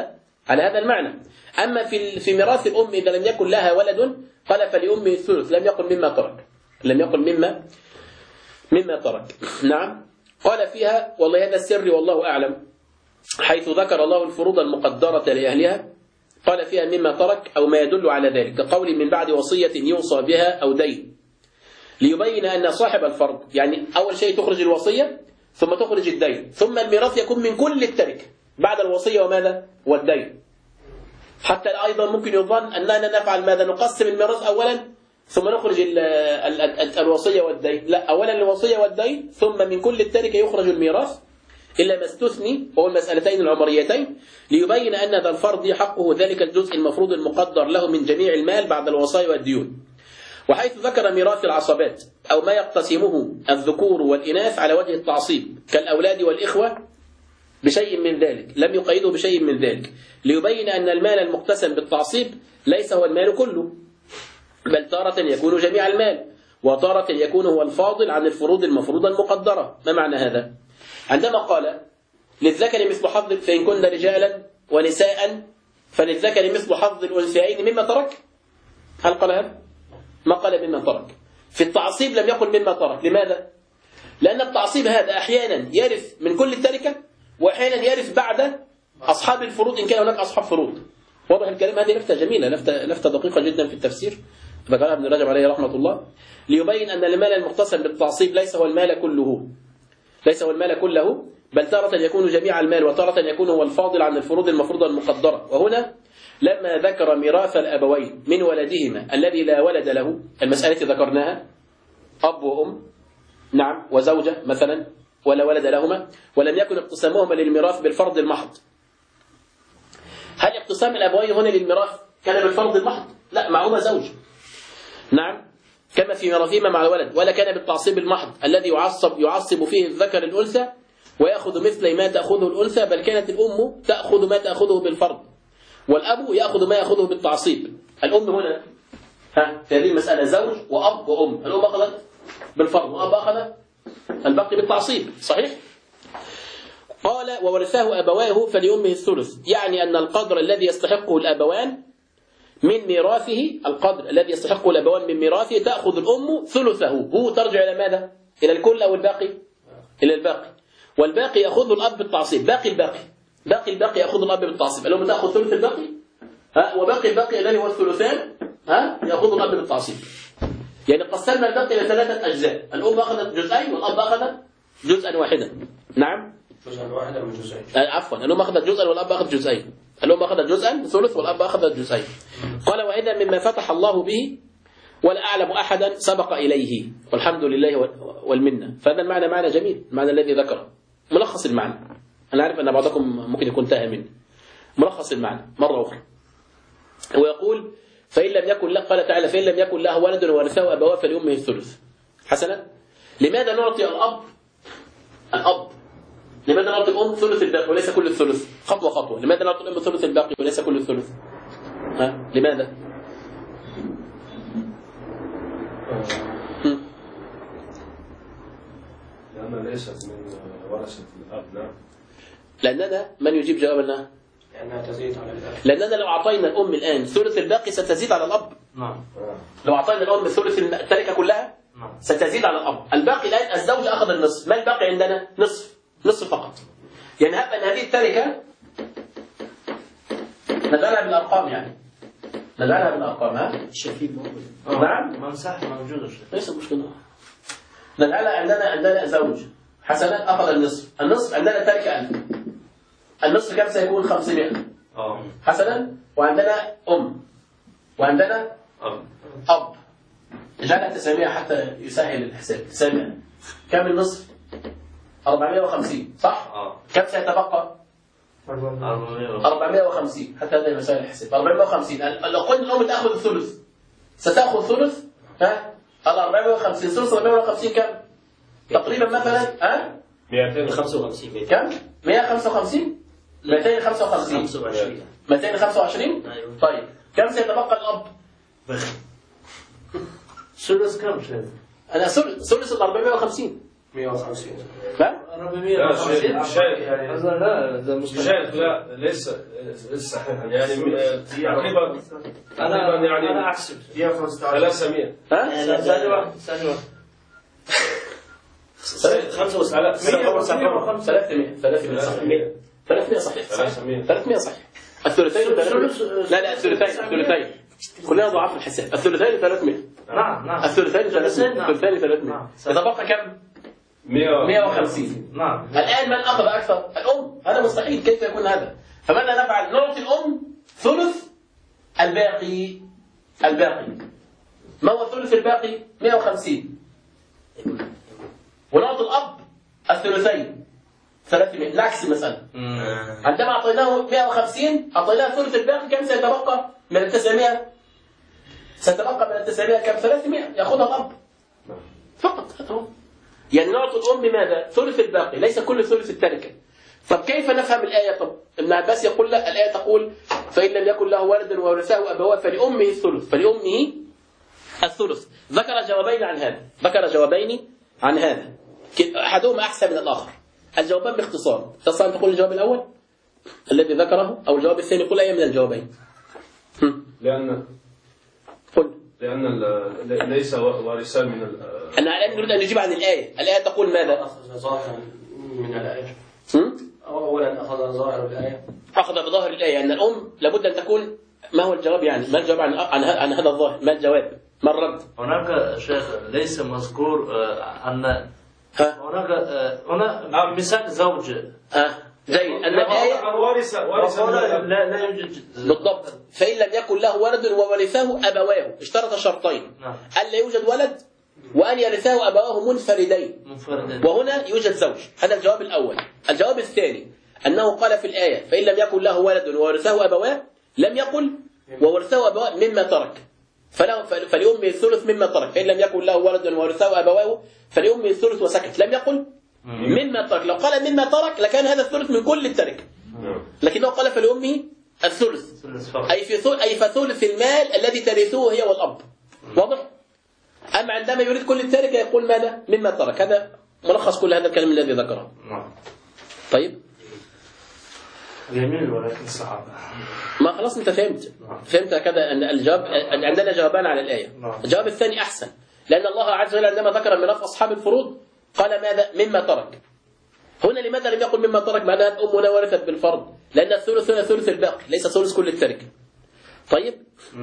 على هذا المعنى. أما في ميراث الأم إذا لم يكن لها ولد قال فلأمه الثلث، لم يقل مما ترك، لم يقل مما ترك. نعم. قال فيها والله هذا السر والله أعلم، حيث ذكر الله الفروض المقدرة لأهلها قال فيها مما ترك أو ما يدل على ذلك، كقول من بعد وصية يوصى بها أو دين، ليبين أن صاحب الفرض، يعني أول شيء تخرج الوصية ثم تخرج الدين، ثم الميراث يكون من كل التركة بعد الوصية وماذا؟ والدين. حتى أيضا ممكن يظن أننا نفعل ماذا؟ نقسم الميراث أولا ثم نخرج الوصية والدين. لا، أولا الوصية والدين ثم من كل التركة يخرج الميراث، إلا ما استثني وهو المسألتين العمريتين، ليبين أن ذا الفرض حقه ذلك الجزء المفروض المقدر له من جميع المال بعد الوصايا والديون. وحيث ذكر ميراث العصبات أو ما يقتسمه الذكور والإناث على وجه التعصيب كالأولاد والإخوة بشيء من ذلك، لم يقيده بشيء من ذلك، ليبين أن المال المقتسم بالتعصيب ليس هو المال كله، بل تارة يكون جميع المال، وتارة يكون هو الفاضل عن الفروض المفروضة المقدرة. ما معنى هذا؟ عندما قال للذكر مثل حظ، فإن كن رجالا ونساء فللذكر مثل حظ الأنثيين مما ترك، هل قال هذا؟ ما قال مما ترك. في التعصيب لم يقل مما ترك. لماذا؟ لأن التعصيب هذا أحيانا يرث من كل التركة، وأحيانا يرث بعد أصحاب الفروض إن كان هناك أصحاب فروض. واضح الكلام؟ هذه لفتة جميلة، لفتة دقيقة جدا في التفسير ذكرها ابن رجب عليه رحمة الله، ليبين أن المال المقتسم بالتعصيب ليس هو المال كله، ليس هو المال كله، بل تارة يكون جميع المال، وتارة يكون هو الفاضل عن الفروض المفروضة المقدرة. وهنا لما ذكر ميراث الأبوين من ولدهما الذي لا ولد له، المسألة ذكرناها أب وأم، نعم، وزوجة مثلا ولا ولد لهما، ولم يكن اقتسامهما للميراث بالفرض المحض. هل اقتسام الأبوين هنا للميراث كان بالفرض المحض؟ لا، معهما زوج، نعم، كما في ميراثهما مع الولد، ولا كان بالتعصيب المحض الذي يعصب فيه الذكر الأنثى ويأخذ مثل ما تأخذه الأنثى، بل كانت الأم تأخذ ما تأخذه بالفرض، والأب يأخذ ما يأخذه بالتعصيب. الأم هنا في هذه المسألة زوج وأب وأم، الأم أخذت بالفرض وأب أخذ الباقي بالتعصيب، صحيح؟ قال وورثاه أبواه فلأمه الثلث، يعني أن القدر الذي يستحقه الأبوان من ميراثه، القدر الذي يستحقه الأبوان من ميراثه تأخذ الأم ثلثه، هو ترجع إلى ماذا؟ إلى الكل أو الباقي؟ إلى الباقي، والباقي يأخذ الأب بالتعصيب، باقي الباقي يأخذ الأب بالتعصيب، الأم تأخذ ثلث الباقي، وباقي الباقي الذي هو الثلثان يأخذ الأب بالتعصيب. يعني قسمنا الباقي إلى 3 أجزاء، الأم أخذت جزئين والأب أخذ جزءا واحدا. نعم،
جزءا واحدا من جزئين،
عفوا، الأم أخذت جزءا والأب أخذ جزئين، الأم أخذت جزءا ثلث والأب أخذ جزئين. قال وإذا مما فتح الله به ولا أعلم أحدا سبق إليه، والحمد لله والمنة. فهذا المعنى معنى جميل، المعنى الذي ذكره ملخص المعنى. أنا أعرف أن بعضكم ممكن يكون تاه منه. ملخص المعنى مرة أخرى، هو يقول فإن لم يكن له، قال تعالى فإن لم يكن له ولد ورثه أبواه فلأمه الثلث. حسنا، لماذا نعطي الأب لماذا نعطي الأم ثلث الباقي وليس كل الثلث؟ خطوة. لماذا نعطي الأم ثلث الباقي وليس كل الثلث؟ لماذا؟
لأنها ليست من ورثة الأب. نعم.
لأننا من يجيب جوابنا؟
لأنها تزيد على الأب.
لأننا لو أعطينا الأم الآن ثلث الباقي ستزيد على الأب.
نعم.
لو أعطينا الأم ثلث التركة كلها ستزيد على الأب. الباقي الآن الزوج أخذ النصف، ما الباقي عندنا؟ نصف فقط. يعني هب أن هذه التركة ندعنا بالأرقام، يعني ندعنا بالأرقام.
الشفيق موجود.
نعم،
مساحة موجودة،
ليس مشكلة. ندعنا عندنا زوج حسنا أخذ النصف عندنا تركة 1000، النصف كم سيكون؟ 500 حسنا، وعندنا أم وعندنا أب، اجعلها 900 حتى يسهل الحساب. 900 كم النصف؟ 450 صح؟ كم سيتبقى؟ 450 حتى هذا يسهل الحساب. 450 لو قلنا الأم تأخذ الثلث ستأخذ ثلث ال 450 ثلث 450 كم؟ تقريبا مثلا
255
كم؟ 155 255 225. طيب كم سيتبقى الأب؟
ثلث كم شيء؟
أنا ثلث ال 450
150.
لا
شايف لا ليس صحيحا يعني تقريبا
أنا أحسب
300
ثانية واحدة
300 صحيح 300 صحيح. الثلثين لا الثلثين كلنا ضعاف في الحساب. الثلثين 300.
نعم
الثلثين 300. إذا بقى كم؟ 150.
نعم.
الآن من أخذ أكثر؟ الأم. هذا مستحيل، كيف يكون هذا؟ فماذا نفعل؟ نعطي الأم ثلث الباقي. ما هو الثلث الباقي؟ 150. ونعطي الأب الثلثين 300. العكس المسألة. عندما أعطيناه 150 أعطيناه الثلث الباقي، كم سيتبقى من ال900؟ سيتبقى من ال900 كم؟ 300 يأخذها الأب فقط. يعني نعطي الأم بماذا؟ ثلث الباقي، ليس كل ثلث التركة. طب كيف نفهم الآية؟ طب ابن عباس يقول لا، الآية تقول فإن لم يكن له ولد وورثه أبواه فلأمه الثلث. ذكر جوابين عن هذا. أحدهما أحسن من الآخر. الجوابان باختصار. تستطيع أن تقول الجواب الأول الذي ذكره أو الجواب الثاني؟ قل أي من الجوابين.
لأن ليس وارثان من
أنا الآن نريد أن نجيب عن الآية. الآية تقول ماذا؟
أخذ ظاهرا من الآية. أولا أخذ ظاهر الآية.
أخذ بظاهر الآية أن الأم لابد أن تكون. ما هو الجواب يعني؟ ما الجواب عن هذا الظاهر؟ ما الجواب؟ ما الرد؟
هناك شيخ ليس مذكور أن هنا مثال زوج.
جيد. أن الآية
وارث
لا يوجد
بالضبط. فإن لم يكن له ولد وورثه أبواه، اشترط شرطين: ألا يوجد ولد وأن يرثه أبواه منفردين. وهنا يوجد زوج. هذا الجواب الأول. الجواب الثاني أنه قال في الآية فإن لم يكن له ولد وورثه أبواه، لم يقل وورثه أبواه مما ترك، فلأمه الثلث مما ترك. فإن لم يكن له ولد وورثه أبواه فلأمه الثلث وسكت. لم يقل مما ترك. لو قال مما ترك لكان هذا الثلث من كل التركة، لكنه قال فلأمه الثلث، أي فثلث المال الذي ترثوه هي والأب. واضح؟ أما عندما يريد كل التركة يقول ماذا؟ مما ترك. هذا ملخص كل هذا الكلام الذي ذكره. طيب
جميل ولكن صعب.
ما خلاص أنت فهمت كذا أن الجواب عندنا جوابان على الآية. الجواب الثاني أحسن، لأن الله عز وجل عندما ذكر ميراث أصحاب الفروض قال ماذا؟ مما ترك. هنا لماذا لم يقل مما ترك؟ معناها الأم هنا ورثت بالفرض، لأن الثلث هنا ثلث الباقي ليس ثلث كل التركة. طيب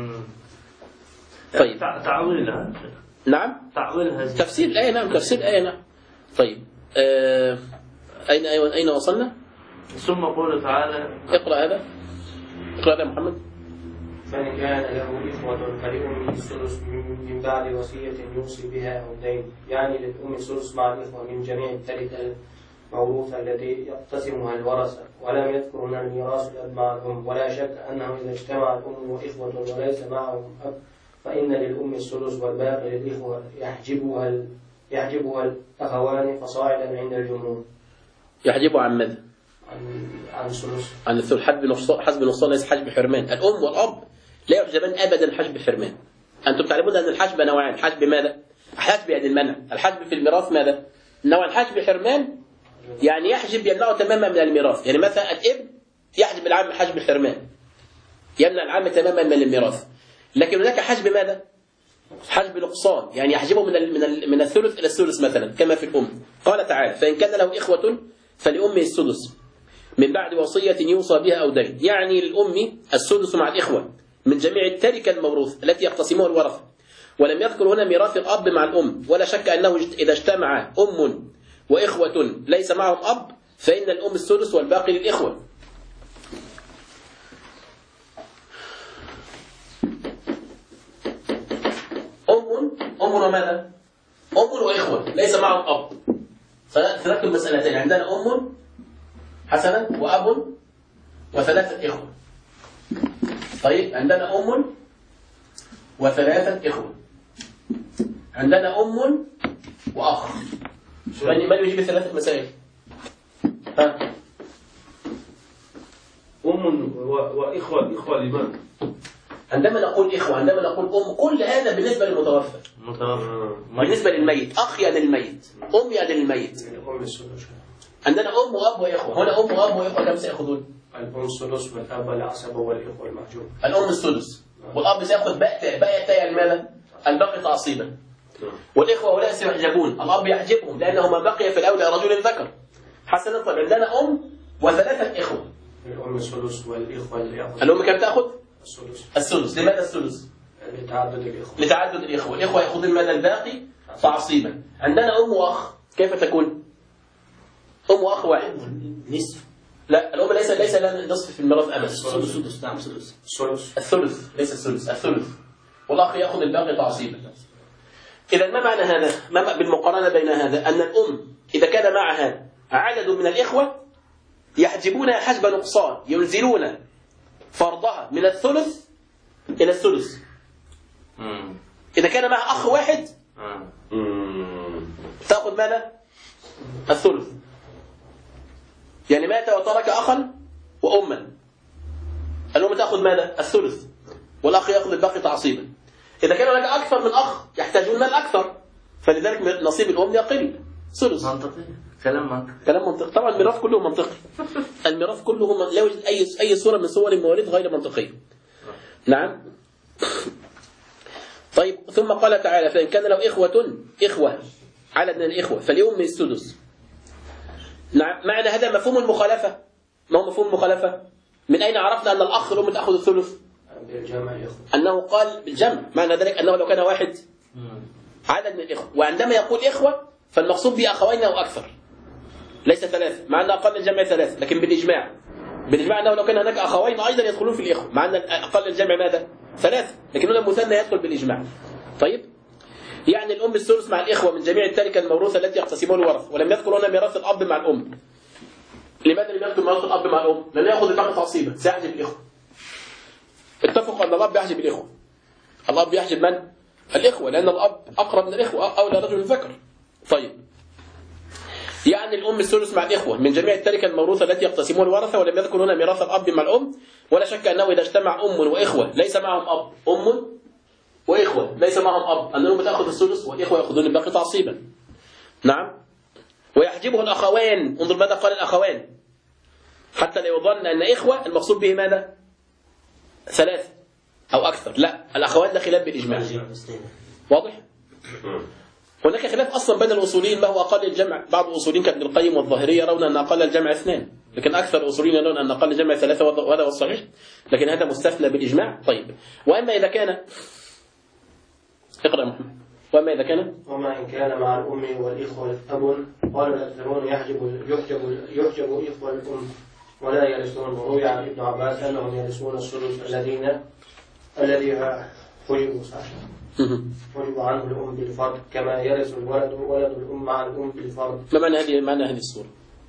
تعويلها.
نعم تفسير الآية. نعم تفسير الآية. نعم. طيب أين وصلنا؟
ثم قوله تعالى
اقرأ هذا محمد.
فإن كان له إخوة فلأمه الثلث من بعد وصية يوصي بها أو دين. يعني للأم الثلث مع الإخوة من جميع التركة الموروثة التي يقتسمها الورثة. ولم يذكر هنا الميراث الأب مع الأم. ولا شك أنه إذا اجتمع الأم وإخوة وليس معهم أب فإن للأم الثلث والباقي للإخوة يحجبها الأخوان فصاعدا عند الجمهور.
يحجبه عن ماذا؟
عن الثلث. عن
الثلث. حجب نقصان ليس حجب حرمان. الأم والأب لا يحجبان أبدا حجب حرمان. أنتم تعلمون أن الحجب نوعان. حجب ماذا؟ حجب يعني المنع. الحجب في الميراث ماذا؟ نوع الحجب حرمان يعني يحجب يمنعه تماما من الميراث. يعني مثلا الابن يحجب العم حجب حرمان، يمنع العم تماما من الميراث. لكن هناك حجب ماذا؟ حجب نقصان، يعني يحجبه من الثلث إلى الثلث مثلا كما في الأم. قال تعالى فإن كان له إخوة فلأمه السدس من بعد وصية يوصى بها أو دين. يعني للأم السدس مع الإخوة من جميع التركة الموروث التي يقتسمها الورثة. ولم يذكر هنا ميراث الأب مع الأم. ولا شك أنه إذا اجتمع أم وإخوة ليس معهم أب فإن الأم السدس والباقي للإخوة. أم وماذا؟ أم وإخوة ليس معهم أب. فنركب مسألتين. عندنا أم حسنا وأب وثلاثة إخوة. طيب عندنا أم وثلاثة إخوة. عندنا أم وأخ. من يجيب الثلاثة مسائل؟
أم وإخوة لمن؟
عندما نقول إخوة، عندما نقول أم، كل هذا بالنسبة للمتوفى. بالنسبة للميت أخ يعني للميت، أم يعني للميت.
الأم السدس.
عندنا أم وأب وإخوة، هنا أم وأب وإخوة كم سيأخذون؟
الأم السدس والأب العصبة والإخوة المحجوب.
الأم السدس والأب سيأخذ باقي يعني ماذا؟ الباقي تعصيبا. والإخوة ولا سيحجبون، الأب يحجبهم لأنه ما بقي في الأولى رجل ذكر. حسنا. طيب عندنا أم وثلاثة إخوة.
الأم السدس والإخوة اللي يأخذ.
الأم كم تأخذ؟
السدس.
السدس. لماذا السدس؟
لتعدد الإخوة.
لتعدد الإخوة. الإخوة يأخذون ماذا الباقي تعصيبا. عندنا أم وأخ، كيف تكون؟ أم وأخ واحد.
نصف.
لا، الأم ليس لها نصف في الميراث أبدا.
السدس. نعم السدس.
الثلث ليس السدس، الثلث. والأخ يأخذ الباقي تعصيبا. إذا ما معنى هذا؟ ما بالمقارنة بين هذا أن الأم إذا كان معها عدد من الإخوة يحجبونها حجب نقصان، ينزلون فرضها من الثلث إلى السدس. إذا كان معها أخ واحد تأخذ ماذا؟ الثلث. يعني مات وترك أخا وأما، الأم تأخذ ماذا؟ الثلث، والأخ يأخذ الباقي تعصيبا. إذا كان لك أكثر من أخ يحتاجون مال أكثر، فلذلك نصيب الأم يقل ثلث.
منطقي. كلام
منطقي. طبعا الميراث كله منطقي. الميراث كله لا يوجد أي صورة من صور المواريث غير منطقية. نعم. طيب ثم قال تعالى: فإن كان له إخوة عدد من الإخوة فليؤم السدس. نعم. معنى هذا مفهوم المخالفة. ما هو مفهوم المخالفة؟ من أين عرفنا أن الأخ الأم تأخذ الثلث؟
بالجمع الإخوة.
أنه قال بالجمع، معنى ذلك أنه لو كان واحد عدد من الإخوة، وعندما يقول إخوة فالمقصود بأخوين أو أكثر، ليس ثلاثة، مع أن أقل الجمع ثلاثة، لكن بالإجماع أنه لو كان هناك أخوين أيضا يدخلون في الإخوة، مع أن أقل الجمع ماذا؟ ثلاثة، لكن هنا المثنى يدخل بالإجماع. طيب، يعني الأم الثلث مع الإخوة من جميع التركة الموروثة التي يقتسمون الورث، ولم يذكر هنا ميراث الأب مع الأم. لماذا لم يذكر ميراث الأب مع الأم؟ لأنه يأخذ الباقي تعصيبا، سيحجب الإخوة. اتفقوا أن الأب يحجب الإخوة. الأب يحجب من؟ الإخوة، لأن الأب أقرب من الإخوة أو لرجل ذكر. طيب، يعني الأم الثلث مع الإخوة من جميع التركة الموروثة التي يقتسمون الورثة، ولم يذكر هنا ميراث الأب مع الأم. ولا شك أنه إذا اجتمع أم وإخوة ليس معهم أب، أم وإخوة ليس معهم أب، أن الأم تأخذ الثلث والإخوة يأخذون الباقي تعصيبا. نعم. ويحجبه الأخوان. انظر ماذا قال الأخوان، حتى لا يظن أن إخوة المقصود به ماذا؟ ثلاثة أو أكثر. لا، الأخوان ده خلاف بالإجماع. واضح؟ هناك خلاف أصلا بين الأصوليين ما هو أقل الجمع. بعض الأصوليين كابن القيم والظاهرية يرون أن أقل الجمع 2، لكن أكثر الأصوليين يرون أن أقل الجمع 3، وهذا هو الصحيح، لكن هذا مستثنى بالإجماع. طيب، وأما إذا كان، اقرأ محمد. وما إن كان
مع الأم والإخوة أب، قال الأكثرون يحجب إخوة الأم ولا يرثون. وروي عن ابن عباس أنهم يرثون الثلث الذي حجبوا عنه الأم بالفرض، كما يرث الولد الأم مع الأم بالفرض.
ما معنى هذه الصورة؟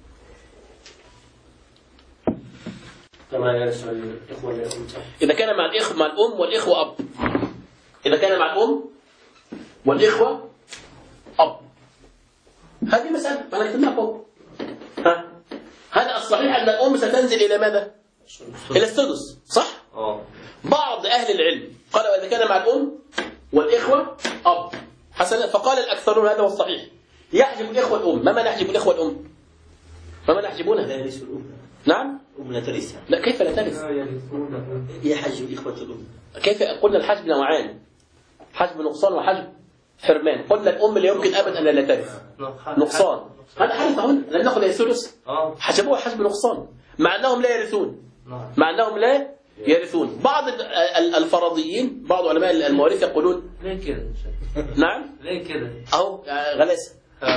كما يرث الإخوة الأم.
إذا كان مع الأم والإخوة أب، إذا كان مع الأم والإخوة أب، هذه مسألة أنا كتبناها فوق. هذا الصحيح أن الأم ستنزل إلى ماذا؟ إلى السدس، صح؟ بعض أهل العلم قال وإذا كان مع الأم والإخوة أب. حسنا. فقال الأكثرون هذا هو الصحيح، يحجب الإخوة الأم. ما معنى يحجب الإخوة الأم؟ ما معنى يحجبونها؟
لا يرث الأم.
نعم؟
الأم لا ترث.
لا، كيف لا ترث؟
يحجب إخوة الأم.
كيف؟ قلنا الحجب نوعان، حجب نقصان وحجب حرمان. قلنا الأم لا يمكن أبدا أن لا ترث. نقصان هذا حدث هنا، لم نقل يثلث، حجبوها حجب نقصان، مع أنهم لا يرثون. بعض الفرضيين، بعض علماء المواريث يقولون
ليه كده؟
نعم؟
ليه كده؟
أهو غلاسة.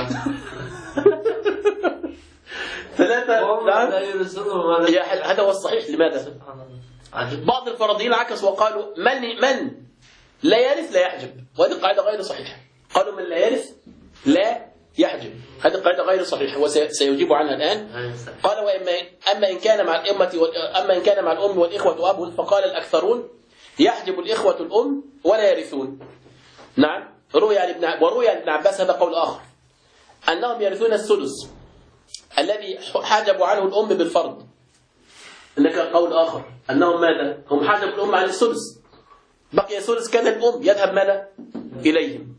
ثلاثة. نعم. هذا هو الصحيح. لماذا؟ بعض الفرضيين عكسوا وقالوا من لا يرث لا يحجب، وهذه قاعدة غير صحيحة. قالوا من لا يرث لا يحجب، هذه قاعدة غير صحيحة وسيجيب عنها الآن. قال أما إن كان مع الأم والإخوة أب، فقال الأكثرون يحجب الإخوة الأم ولا يرثون. نعم. وروي عن ابن عباس هذا قول آخر، أنهم يرثون السدس الذي حجبوا عنه الأم بالفرض. هناك قول آخر أنهم ماذا؟ هم حجبوا الأم عن السدس، بقي السدس كان الأم يذهب ماذا؟ إليهم.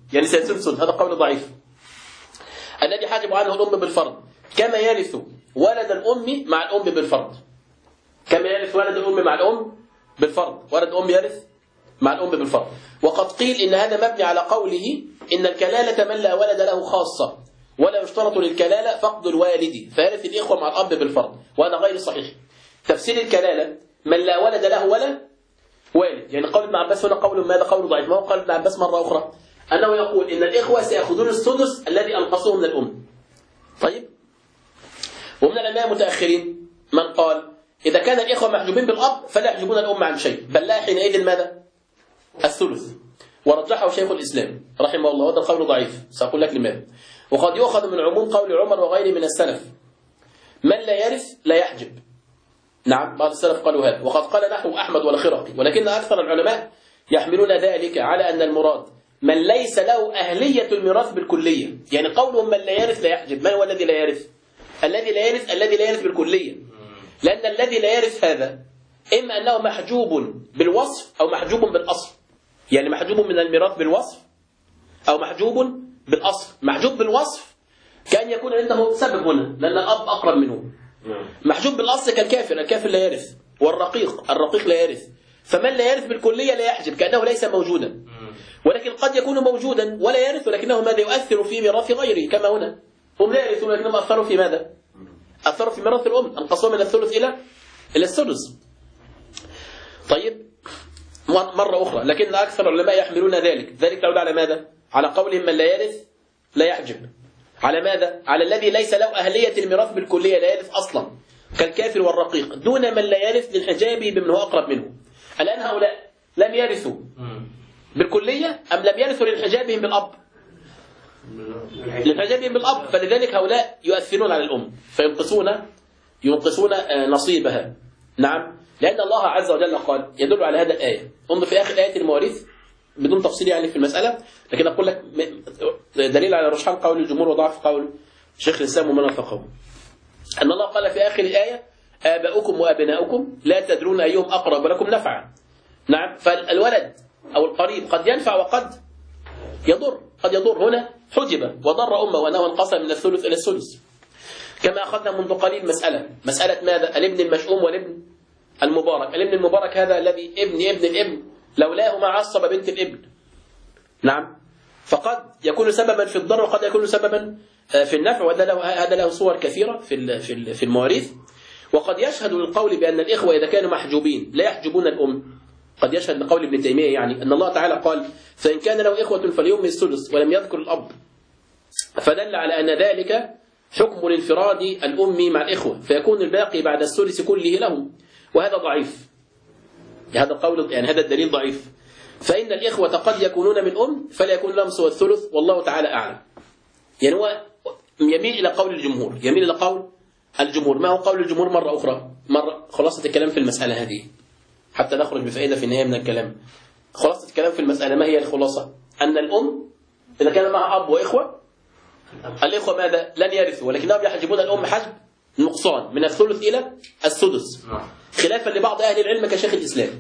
يعني سيرث سدس، هذا قول ضعيف. الذي حجب عنه الأم بالفرض كما يرث ولد الأم مع الأم بالفرض، كما يرث ولد الأم مع الأم بالفرض، ولد الأم يرث مع الأم بالفرض. وقد قيل إن هذا مبني على قوله إن الكلالة من لا ولد له خاصة ولا يشترط للكلالة فقد الوالد فيرث الإخوة مع الأب بالفرض، وهذا غير صحيح. تفسير الكلالة من لا ولد له ولا والد، يعني قول ابن عباس هنا قول ماذا؟ قول ضعيف. ما هو قال ابن عباس مرة أخرى أنه يقول إن الإخوة سيأخذون السدس الذي أنقصوه من الأم. طيب، ومن العلماء المتأخرين من قال إذا كان الإخوة محجوبين بالأب فلا يحجبون الأم عن شيء، بل لا حينئذ ماذا؟ الثلث. ورجحه شيخ الإسلام رحمه الله، وهذا القول ضعيف، سأقول لك لماذا. وقد يؤخذ من عموم قول عمر وغيره من السلف من لا يرث لا يحجب. نعم، بعض السلف قالوا هذا، وقد قال نحو أحمد والخرقي، ولكن أكثر العلماء يحملون ذلك على أن المراد من ليس له أهلية الميراث بالكلية. يعني قولهم من لا يرث لا يحجب، من هو الذي لا يرث؟ الذي لا يرث الذي لا يرث بالكلية، لأن الذي لا يرث هذا إما أنه محجوب بالوصف أو محجوب بالأصل، يعني محجوب من الميراث بالوصف أو محجوب بالأصل. محجوب بالوصف كأن يكون عنده سبب هنا لأن الأب أقرب منه. محجوب بالأصل كالكافر، الكافر لا يرث، والرقيق الرقيق لا يرث. فمن لا يرث بالكلية لا يحجب كأنه ليس موجودا، ولكن قد يكون موجودا ولا يرث، ولكنه ماذا؟ يؤثر في ميراث غيره، كما هنا هم لا يرثون ولكنهم أثروا في ماذا؟ أثروا في ميراث الأم، أنقصوا من الثلث إلى السدس. طيب، مرة أخرى، لكن أكثر العلماء يحملون ذلك تعود على ماذا؟ على قولهم من لا يرث لا يحجب. على ماذا؟ على الذي ليس له أهلية الميراث بالكلية، لا يرث أصلا، كالكافر والرقيق، دون من لا يرث للحجابه بمن هو أقرب منه. الآن هؤلاء لم يرثوا بالكلية أم لم يرثوا للحجابهم بالأب؟ للحجابهم بالأب، فلذلك هؤلاء يؤثرون على الأم ينقصون نصيبها. نعم، لأن الله عز وجل قال يدل على هذا الآية. انظر في آخر آية المواريث بدون تفصيل يعني في المسألة، لكن أقول لك دليل على رجحان قول الجمهور وضعف قول شيخ الإسلام ومن وافقه، أن الله قال في آخر الآية آباؤكم وأبناؤكم لا تدرون أيهم أقرب لكم نفعا. نعم، فالولد أو القريب قد ينفع وقد يضر، قد يضر. هنا حجب وضر أمه وأنه انقسم من الثلث إلى السدس، كما أخذنا منذ قليل مسألة ماذا؟ الابن المشؤوم والابن المبارك. الابن المبارك هذا الذي ابن الابن لولاه ما عصب بنت الابن. نعم، فقد يكون سببا في الضر وقد يكون سببا في النفع، وهذا له صور كثيرة في المواريث. وقد يشهد للقول بأن الإخوة إذا كانوا محجوبين لا يحجبون الأم، قد يشهد بقول ابن تيمية يعني أن الله تعالى قال فإن كان له إخوة فليهم السدس ولم يذكر الأب، فدل على أن ذلك حكم الانفراد الأم مع الإخوة، فيكون الباقي بعد السدس كله لهم، وهذا ضعيف. هذا القول يعني هذا الدليل ضعيف. فإن الإخوة قد يكونون من أم فلا يكون لهم سوى الثلث، والله تعالى أعلم. يعني هو يميل إلى قول الجمهور، يميل إلى قول الجمهور. ما هو قول الجمهور مرة أخرى؟ خلاصة الكلام في المسألة هذه حتى نخرج بفائدة في النهاية من الكلام. خلاصة الكلام في المسألة ما هي الخلاصة؟ أن الأم إذا كان معها أب وإخوة، الإخوة ماذا؟ لن يرثوا، ولكنهم يحجبون الأم حجب نقصان من الثلث إلى السدس، خلافا لبعض أهل العلم كشيخ الإسلام.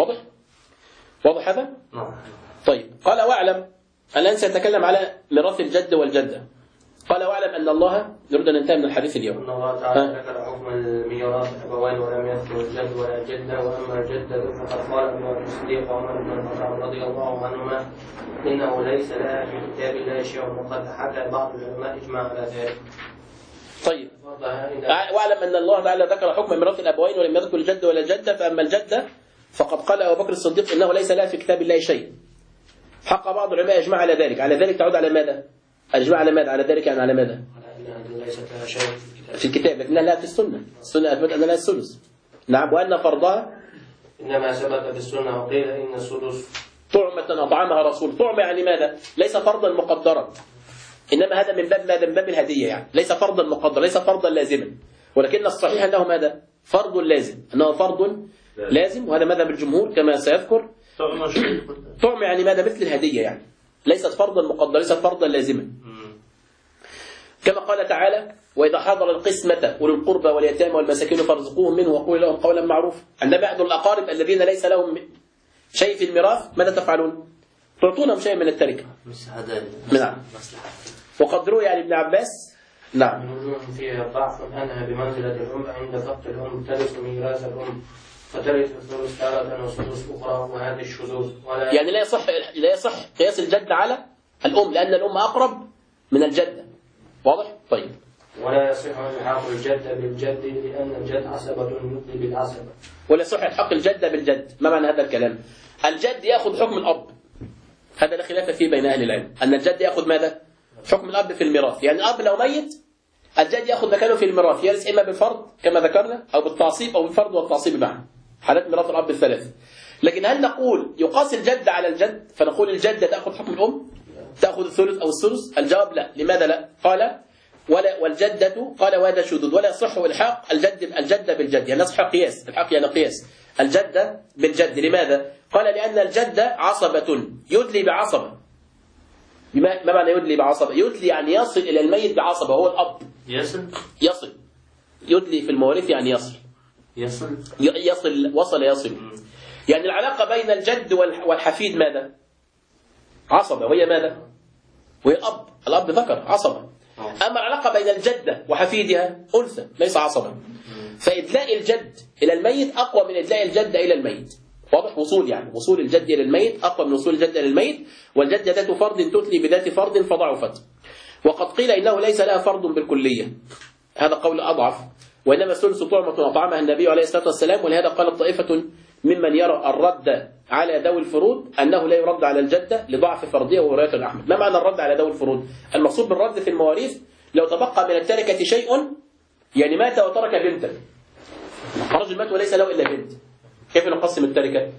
واضح هذا؟ طيب، قال واعلم، الآن سيتكلم على ميراث الجد والجدة. قال واعلم أن الله، نريد أن ننتهي من الحديث اليوم.
أن الله تعالى ذكر حكم الميراث أبوين ولم يذكر الجد ولا جدة، وأما الجدة فقد قال ابن الصديق وعمر بن الخطاب رضي الله عنهما إنه ليس لها في كتاب الله شيء، وقد حكى بعض العلماء إجماع على ذلك.
طيب، واعلم أن الله تعالى ذكر حكم ميراث الأبوين ولم يذكر الجد ولا جدة، فأما الجدة فقد قال أبو بكر الصديق إنه ليس لها في كتاب الله شيء. حق بعض العلماء إجماع على ذلك. على ذلك تعود على ماذا؟ الإجماع على ماذا؟ على ذلك يعني على ماذا؟
ليست لها شيء
في الكتاب، لكنها لا في السنة. السنة أثبت أن لها السدس. نعم، وأن فرضها
إنما ثبت في السنة، وقيل إن السدس
طعمة أطعمها رسول. طعمة يعني ماذا؟ ليس فرضا مقدرا، إنما هذا من باب ماذا؟ من باب الهدية، يعني ليس فرضا مقدرا، ليس فرضا لازما، ولكن الصحيح أنه ماذا؟ فرض لازم، أنه فرض لازم، وهذا مذهب الجمهور كما سيذكر. طعمة يعني ماذا؟ مثل الهدية، يعني ليست فرضا مقدرا، ليست فرضا لازما، كما قال تعالى وإذا حضر القسمة أولي القربى واليتامى والمساكين فارزقوهم منه وقولوا لهم قولا معروفا. عندما يحضر الأقارب الذين ليس لهم شيء في الميراث ماذا تفعلون؟ تعطونهم شيء من التركة.
مش هذا
نعم.
مصلحة.
وقد روي عن ابن عباس نعم
من وجوه فيها ضعف أنها بمنزلة الأم عند فقد الأم ترث ميراث الأم فترث الثلث تارة وسدس أخرى، وهذه الشذوذ ولا
يعني لا يصح قياس الجد على الأم، لأن الأم أقرب من الجدة. واضح؟ طيب.
ولا يصح إلحاق الجد بالجد لأن الجد عصبة يدلي بالعصبة.
ولا يصح إلحاق الجدة بالجد. ما معنى هذا الكلام؟ الجد يأخذ حكم الأب، هذا لا خلاف فيه بين أهل العلم، أن الجد يأخذ ماذا؟ حكم الأب في الميراث. يعني الأب لو ميت الجد يأخذ مكانه في الميراث، يرث إما بالفرض كما ذكرنا أو بالتعصيب أو بالفرض والتعصيب معا، حالات ميراث الأب الثلاث. لكن هل نقول يقاس الجد على الجد فنقول الجدة تأخذ حكم الأم تأخذ الثلث أو الثلث؟ الجواب لا. لماذا لا؟ قال ولا والجدة، قال وهذا شذوذ ولا يصح إلحاق الجدة بالجد. يعني يصح قياس الحق، يعني قياس الجدة بالجد. لماذا؟ قال لأن الجدة عصبة يدلي بعصبة. ما معنى يدلي بعصبة؟ يدلي يعني يصل إلى الميت بعصبة، هو الأب. يصل يدلي في المواريث يعني يصل. يعني العلاقة بين الجد والحفيد ماذا؟ عصبة، وهي ماذا؟ وهي الأب ذكر عصبة. أما العلاقة بين الجدة وحفيدها أنثى ليس عصبة. فإدلاء الجد إلى الميت أقوى من إدلاء الجدة إلى الميت. واضح؟ وصول الجد إلى الميت أقوى من وصول الجد إلى الميت. والجدة ذات فرد تتلي بذات فرد فضعفت. وقد قيل إنه ليس لها فرد بالكلية، هذا قول أضعف، وإنما الثلث طعمة أطعمها النبي عليه الصلاة والسلام. ولهذا قالت طائفة ممن يرى الرد على ذوي الفروض أنه لا يرد على الجدة لضعف فرضية ورواية أحمد. ما معنى الرد على ذوي الفروض؟ المقصود بالرد في المواريث لو تبقى من التركة شيء، يعني مات وترك بنتا، رجل مات وليس له إلا بنت، كيف نقسم التركة؟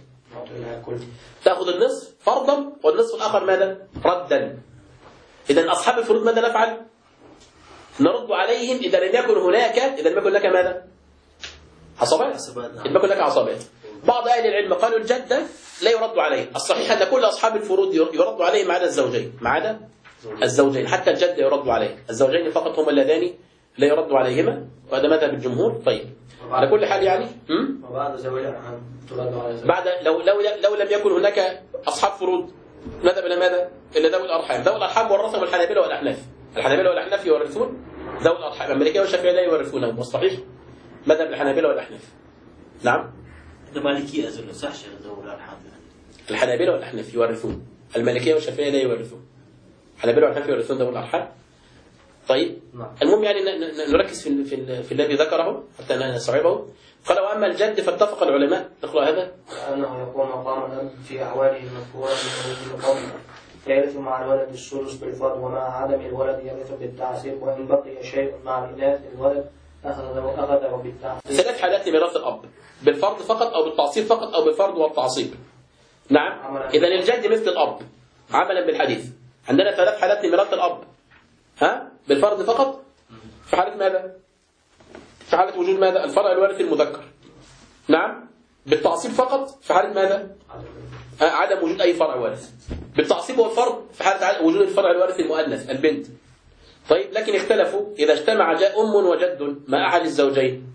تأخذ النصف فرضا والنصف الآخر ماذا؟ ردا. إذا أصحاب الفروض ماذا نفعل؟ نرد عليهم إذا لم يكن لك ماذا؟ عصبات. إذا لم يكن لك عصبات. بعض أهل العلم قالوا الجدة لا يرد عليه. الصحيح أن كل أصحاب الفروض يرد عليه ما عدا الزوجين، حتى الجد يرد عليه، الزوجين فقط هم اللذان لا يرد عليهما، وهذا مذهب الجمهور. طيب على كل حال يعني
وبعد زوج الأرحام ترد على زوج.
بعد لو لم يكن هناك أصحاب فروض نذهب إلى ماذا؟ إلى ذوي الأرحام. ذوي الأرحام ورثهم الحنابلة والأحناف. الحنابلة والأحناف يورثون ذوي الأرحام، المالكية والشافعية لا يورثونهم، والصحيح مذهب الحنابلة والأحناف. نعم.
المالكية أظن صح ذوي الأرحام.
الحنابلة والأحناف يورثون، المالكية والشافعية لا يورثون. الحنابلة والأحناف يورثون ذوي الأرحام. طيب المهم يعني نركز في الذي ذكره حتى نستوعبه. قال وأما الجد فاتفق العلماء، نقرأ هذا،
أنه يقوم مقام الأب في أحواله المذكورة من القوم، يرث مع الولد الثلث بالفرض، ومع عدم الولد يرث بالتعصيب، وإن بقي شيء مع الإناث الولد أخذه بالتعصيب.
ثلاث حالات لميراث الأب، بالفرض فقط أو بالتعصيب فقط أو بالفرض والتعصيب. نعم. إذا الجد مثل الأب عملا بالحديث. عندنا ثلاث حالات لميراث الأب، بالفرض فقط في حالة ماذا؟ في حالة وجود ماذا؟ الفرع الوارث المذكر. نعم. بالتعصيب فقط في حالة ماذا؟ عدم وجود أي فرع وارث. بالتعصيب والفرض في حالة وجود الفرع الوارث المؤنث البنت. طيب لكن اختلفوا إذا اجتمع جاء أم وجد مع أحد الزوجين.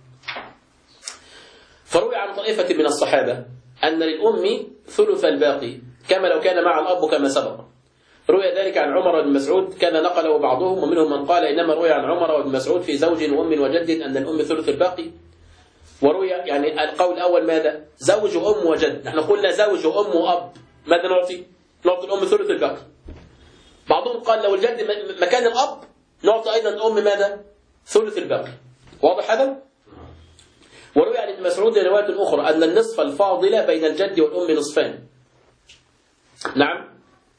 فروي عن طائفة من الصحابة أن للأم ثلث الباقي كما لو كان مع الأب كما سبق. روي ذلك عن عمر بن مسعود كان نقله بعضهم، ومنهم من قال إنما روي عن عمر بن مسعود في زوج وأم وجد أن الأم ثلث الباقي. وروي يعني القول الأول ماذا؟ زوج وأم وجد. نحن قلنا زوج وأم وأب، ماذا نعطي؟ نعطي الأم ثلث الباقي. بعضهم قال لو الجد مكان الأب نعطي أيضا الأم ماذا؟ ثلث الباقي. واضح هذا؟ وروي عن ابن مسعود رواية أخرى أن النصف الفاضل بين الجد والأم نصفان. نعم.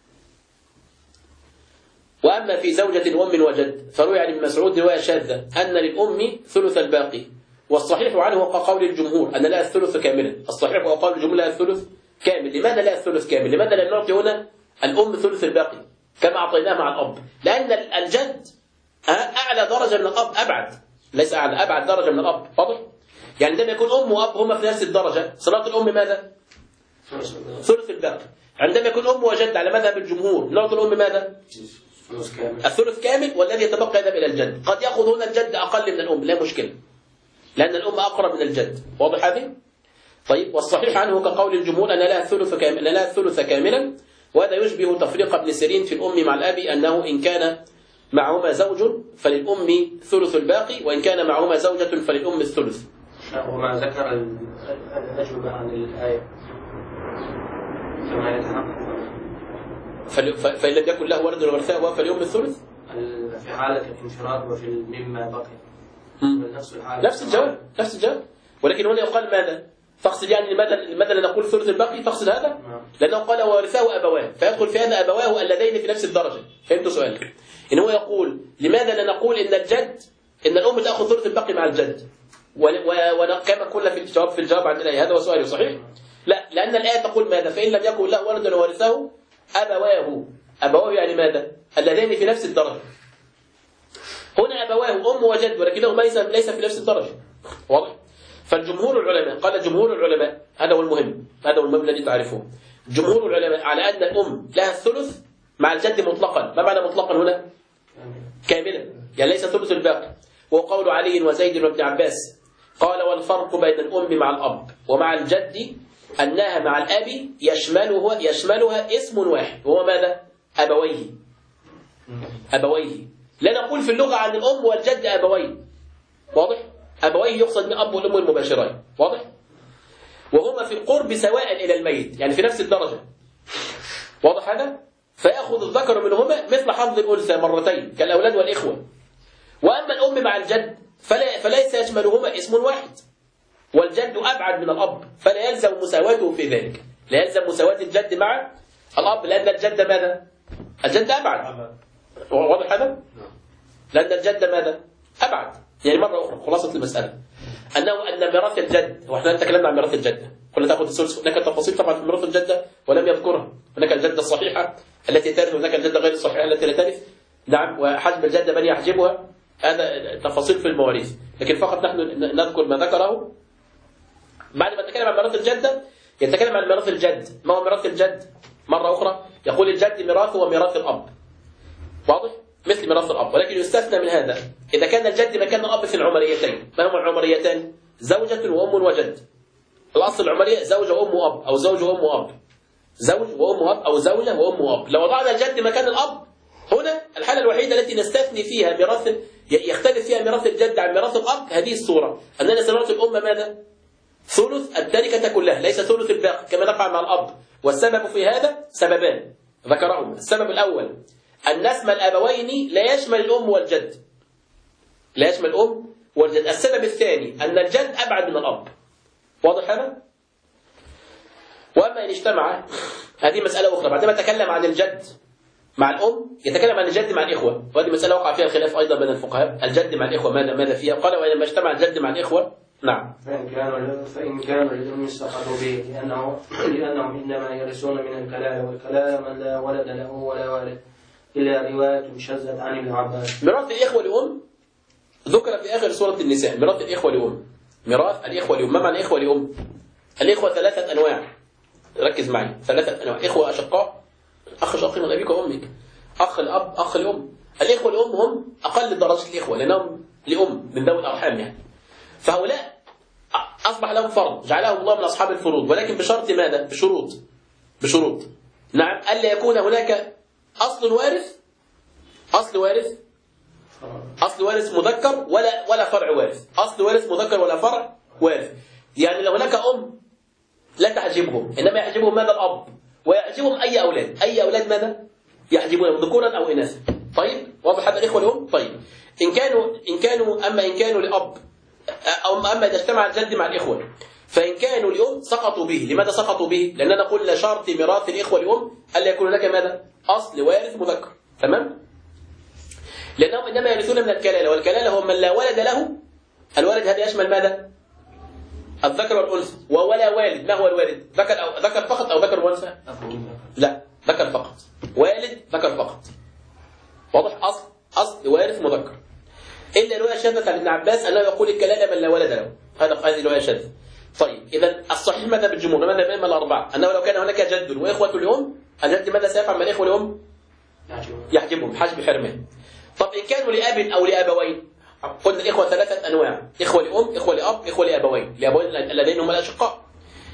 وأما في زوجة وأم وجد فروي عن ابن مسعود رواية شاذة أن للأم ثلث الباقي، والصحيح عنه وقول الجمهور أن لها الثلث كاملا. الصحيح وقول الجمهور لها الثلث كامل. لماذا لها الثلث كامل؟ لماذا لا نعطي هنا الأم ثلث الباقي كما أعطيناه مع الأب؟ لأن الجد أعلى درجة من الأب، أبعد، ليس أعلى، أبعد درجة من الأب. واضح؟ يعني عندما يكون أم وأب هما في نفس الدرجة صلاة الأم ماذا؟ ثلث الباقي. عندما يكون أم وجد على مذهب الجمهور نعطي الأم ماذا؟ الثلث كامل، والذي يتبقى يذهب إلى الجد. قد يأخذ هنا الجد أقل من الأم، لا مشكلة، لأن الأم أقرب من الجد. واضح هذه؟ طيب والصحيح عنه كقول الجمهور أن لها الثلث كاملا، وهذا يشبه تفريق ابن سيرين في الأم مع الأب أنه إن كان معهما زوج فللأم ثلث الباقي، وإن كان معهما زوجة فللأم الثلث.
وما ذكر الأجوبة عن الآية كما يتحقق
فإن لم يكن له ولد ورثه فليؤم الثلث
في حالة الانفراد وفي مما بقي
نفس الجواب. ولكن هنا يقال ماذا؟ فاقصد يعني لماذا لا نقول ثلث الباقي؟ فاقصد هذا؟ لأنه قال وورثه أبواه، فيدخل في هذا أبواه اللذين في نفس الدرجة. فهمت سؤالك؟ إن هو يقول لماذا لا نقول إن الأم تأخذ ثلث الباقي مع الجد، وكما قلنا في الجواب عن الآية. هذا هو سؤالي صحيح؟ لا، لأن الآية تقول ماذا؟ فإن لم يكن له ولد وورثه أبواه يعني ماذا؟ اللذين في نفس الدرجة. هنا أبواه أم وجد، ولكنهما ليس في نفس الدرجة. واضح؟ فالجمهور العلماء، قال جمهور العلماء، هذا هو المهم الذي تعرفه، جمهور العلماء على أن الأم لها الثلث مع الجد مطلقا. ما معنى مطلقا هنا؟ كاملا، يعني ليس ثلث الباقي. وقول علي وزيد وابن عباس قال والفرق بين الأم مع الأب ومع الجد أنها مع الأب يشملها اسم واحد، وهو ماذا؟ أبويه. لا نقول في اللغة عن الأم والجد أبويه. واضح؟ أبويه يقصد من الأب والأم المباشرين. واضح؟ وهما في القرب سواء إلى الميت، يعني في نفس الدرجة. واضح هذا؟ فيأخذ الذكر منهما مثل حظ الأنثى مرتين كالأولاد والإخوة. وأما الأم مع الجد فليس يشملهما اسم واحد، والجد أبعد من الأب، فلا يلزم مساواته في ذلك. لا يلزم مساواة الجد مع الأب، لأن الجد ماذا؟ الجد أبعد. واضح هذا؟ لأن الجد ماذا؟ أبعد. يعني مرة أخرى خلاصة المسألة أن ميراث الجد، وإحنا تكلمنا عن ميراث الجدة، قلنا تأخذ الثلث. هناك تفاصيل طبعا في ميراث الجدة ولم يذكرها. هناك الجدة الصحيحة التي ترث، وهناك الجدة غير الصحيحة التي لا ترث. نعم، وحجب الجدة من يحجبها، هذا تفاصيل في المواريث. لكن فقط نحن نذكر ما ذكره. بعد ما نتكلم عن ميراث الجدة يتكلم عن ميراث الجد. ما هو ميراث الجد؟ مرة أخرى يقول الجد ميراثه وميراث الأب. واضح؟ مثل ميراث الأب، ولكن يستثنى من هذا إذا كان الجد مكان الأب في العمريتين. ما هما العمريتان؟ زوجة وأم وجد. الأصل العمرية زوجة وأم وأب، أو زوج وأم وأب، زوج وأم وأب، أو زوجة وأم وأب. لو وضعنا الجد مكان الأب هنا، الحالة الوحيدة التي نستثني فيها ميراث يختلف فيها ميراث الجد عن ميراث الأب هذه الصورة، أننا سنعطي الأم ماذا؟ ثلث التركة كلها، ليس ثلث الباقي كما نفعل مع الأب. والسبب في هذا سببان ذكرهم. السبب الأول أن اسم الأبوين لا يشمل الأم والجد، لا يشمل الأم والجد. السبب الثاني أن الجد أبعد من الأب. واضح هذا؟ وأما إن اجتمع، هذه مسألة أخرى. بعدما تكلم عن الجد مع الأم يتكلم عن الجد مع الإخوة، وهذه مسألة وقع فيها الخلاف أيضا بين الفقهاء. الجد مع الإخوة ماذا فيها؟ قال وإنما اجتمع الجد مع الإخوة. نعم.
فإن كانوا للأم سقطوا به لأنهم إنما يرثون من الكلالة، والكلالة من لا ولد له ولا والد، إلى رواية شذت عن ابن عباس.
ميراث الإخوة لأم ذكر في آخر سورة النساء. ميراث الإخوة لأم، ميراث الإخوة لأم. ما معنى إخوة لأم؟ الإخوة ثلاثة أنواع، ركز معي. ثلاثة أنواع: إخوة أشقاء، أخ شقيق من أبيك وأمك، أخ الأب، أخ الأم. الإخوة لأم هم أقل درجة الإخوة، لأنهم لأم من ذوي الأرحام يعني. فهؤلاء أصبح لهم فرض جعلهم الله من أصحاب الفروض، ولكن بشرط ماذا؟ بشروط. نعم، ألا يكون هناك أصل وارث مذكر ولا فرع وارث. أصل وارث مذكر ولا فرع وارث. يعني لو هناك أم لا تحجبهم، إنما يحجبهم ماذا؟ الأب. ويحجبهم أي أولاد ماذا؟ يحجبونهم ذكورا أو إناثا. طيب، واضح هذا الإخوة لهم؟ طيب، إن كانوا لأب، أو أما إذا اجتمع الجد مع الإخوة، فإن كانوا لأم سقطوا به. لماذا سقطوا به؟ لأننا قلنا شرط ميراث الإخوة لأم ألا يكون لك ماذا؟ أصل وارث مذكر. تمام؟ لأنهم إنما يرثون من الكلالة، والكلالة هو من لا ولد له. الولد هذا يشمل ماذا؟ الذكر والأنثى. ولا والد. ما هو الوالد؟ ذكر فقط أو ذكر وأنثى؟ لا، ذكر فقط. والد ذكر فقط. واضح؟ أصل وارث مذكر. إلا رواية شاذة عن ابن عباس أنه يقول الكلالة من لا ولد له. هذه رواية شاذة. طيب، إذا الصحيح ماذا بالجمهور؟ ماذا بين الأربعة؟ أنه لو كان هناك جد وإخوة لأم، الجد ماذا سيفعل مع الإخوة لأم؟ يحجبهم حجب حرمان. طب إن كانوا لأب أو لأبوين، قلنا الإخوة ثلاثة أنواع: إخوة لأم، إخوة لأب، إخوة لأبوين. الذين هم الأشقاء.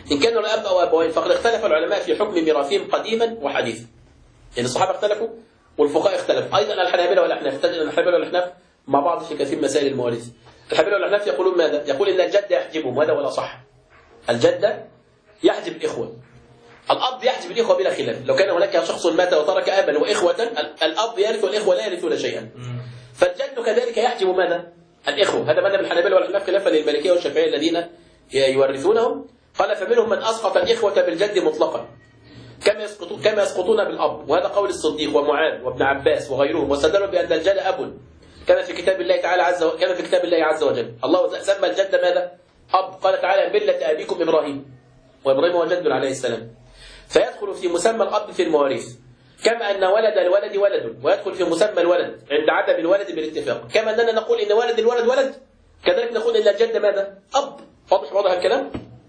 إن كانوا الأب أو أبوين فقد اختلف العلماء في حكم ميراثهم قديما وحديثا. يعني الصحابة اختلفوا والفقهاء اختلفوا، أيضا الحنابلة والأحناف، الحنابلة والأحناف مع بعض في كثير من مسائل المواريث. الحنابلة والأحناف يقولون ماذا؟ يقول إن الجد يحجبهم، وهذا ولا صح. الجد يحجب الإخوة، الأب يحجب الإخوة بلا خلاف. لو كان هناك شخص مات وترك أبا وإخوة الأب يرث والإخوة لا يرثون شيئا. فالجد كذلك يحجب ماذا؟ الإخوة. هذا مذهب الحنابلة والأحناف خلافا للمالكية والشافعية الذين يورثونهم. قال فمنهم من أسقط الإخوة بالجد مطلقا كما يسقطون بالأب، وهذا قول الصديق ومعاذ وابن عباس وغيرهم، واستدلوا بأن الجد أب كما في كتاب الله تعالى كما في كتاب الله عز وجل. الله سمى الجد ماذا؟ أب. قال تعالى ملة أبيكم إبراهيم، وإبراهيم هو جد عليه السلام. فيدخل في مسمى الأب في المواريث، كما أن ولد الولد ولد، ويدخل في مسمى الولد عند عدم الولد بالاتفاق. كما أننا نقول إن ولد الولد ولد، كذلك نقول إن الجد ماذا؟ أب. واضح الكلام؟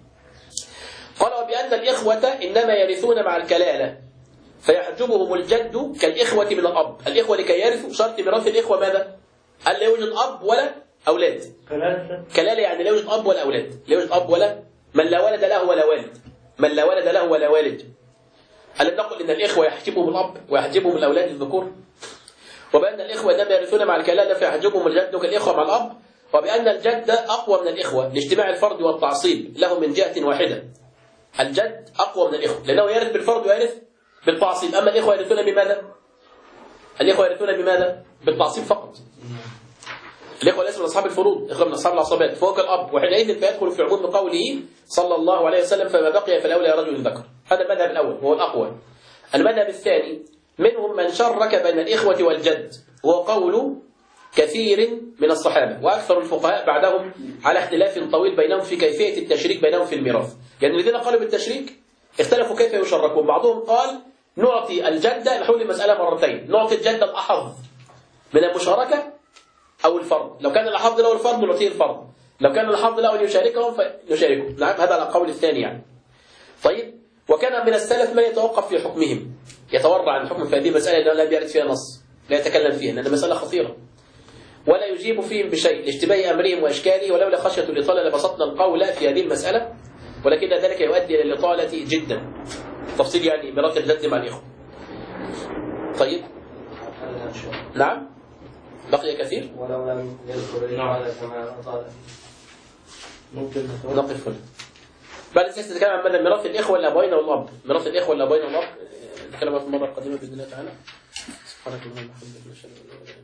قال وبأن الإخوة إنما يرثون مع الكلالة فيحجبهم الجد كالإخوة من الأب. الإخوة لكي يرثوا شرط ميراث الإخوة ماذا؟ أن لا يوجد أب ولا أولاد. كلالة يعني لا يوجد أب ولا أولاد، لا يوجد أب ولا من لا ولد له ولا والد، من لا ولد له ولا والد. ألم نقل إن الإخوة يحجبهم الأب ويحجبهم الأولاد الذكور؟ وبأن الإخوة إنما يرثون مع الكلالة فيحجبهم الجد كالإخوة مع الأب. وبأن الجد أقوى من الإخوة لاجتماع الفرد والتعصيب له من جهة واحدة. الجد أقوى من الإخوة لأنه يرث بالفرد ويرث بالتعصيب. أما الإخوة يرثون بماذا؟ الإخوة يرثون بماذا؟ بالتعصيب فقط. الإخوة ليسوا من أصحاب الفروض، الإخوة من أصحاب العصبات فوق الأب، وحينئذ فيدخل في عموم قوله صلى الله عليه وسلم فما بقي فالأولى رجل ذكر. هذا المذهب الأول وهو الأقوى. المذهب الثاني منهم من شرك بين الإخوة والجد، وهو قول كثير من الصحابة وأكثر الفقهاء بعدهم على اختلاف طويل بينهم في كيفية التشريك بينهم في الميراث. يعني الذين قالوا بالتشريك اختلفوا كيف يشركون. بعضهم قال نعطي الجد نحول المسألة مرتين، نعطي الجد الأحظ من المشاركة أو الفرض. لو كان الأحظ له الفرض نعطيه الفرض، لو كان الأحظ له أن يشاركهم فنشاركه. نعم هذا القول الثاني يعني. طيب وكان من السلف من يتوقف في حكمهم، يتورع عن الحكم في هذه المسألة لأنه لا بيرد فيها نص، لا يتكلم فيها لأن مسألة خطيرة، ولا يجيب فيهم بشيء لاشتباه أمرهم وأشكاله. ولولا خشية الإطالة لبسطنا القول في هذه المسألة، ولكن ذلك يؤدي إلى الإطالة جدا. تفصيل يعني ميراث الجد مع الإخوة. طيب نعم بقي كثير
ولو لم يذكر الإطالة كما أطال
ممكن نقف هنا. بعد ذلك نتكلم عن مدى ميراث الإخوة الأبوين والأب. ميراث الإخوة الأبوين والأب نتكلم في المرة القادمة بإذن الله تعالى. سبحانك اللهم وبحمدك.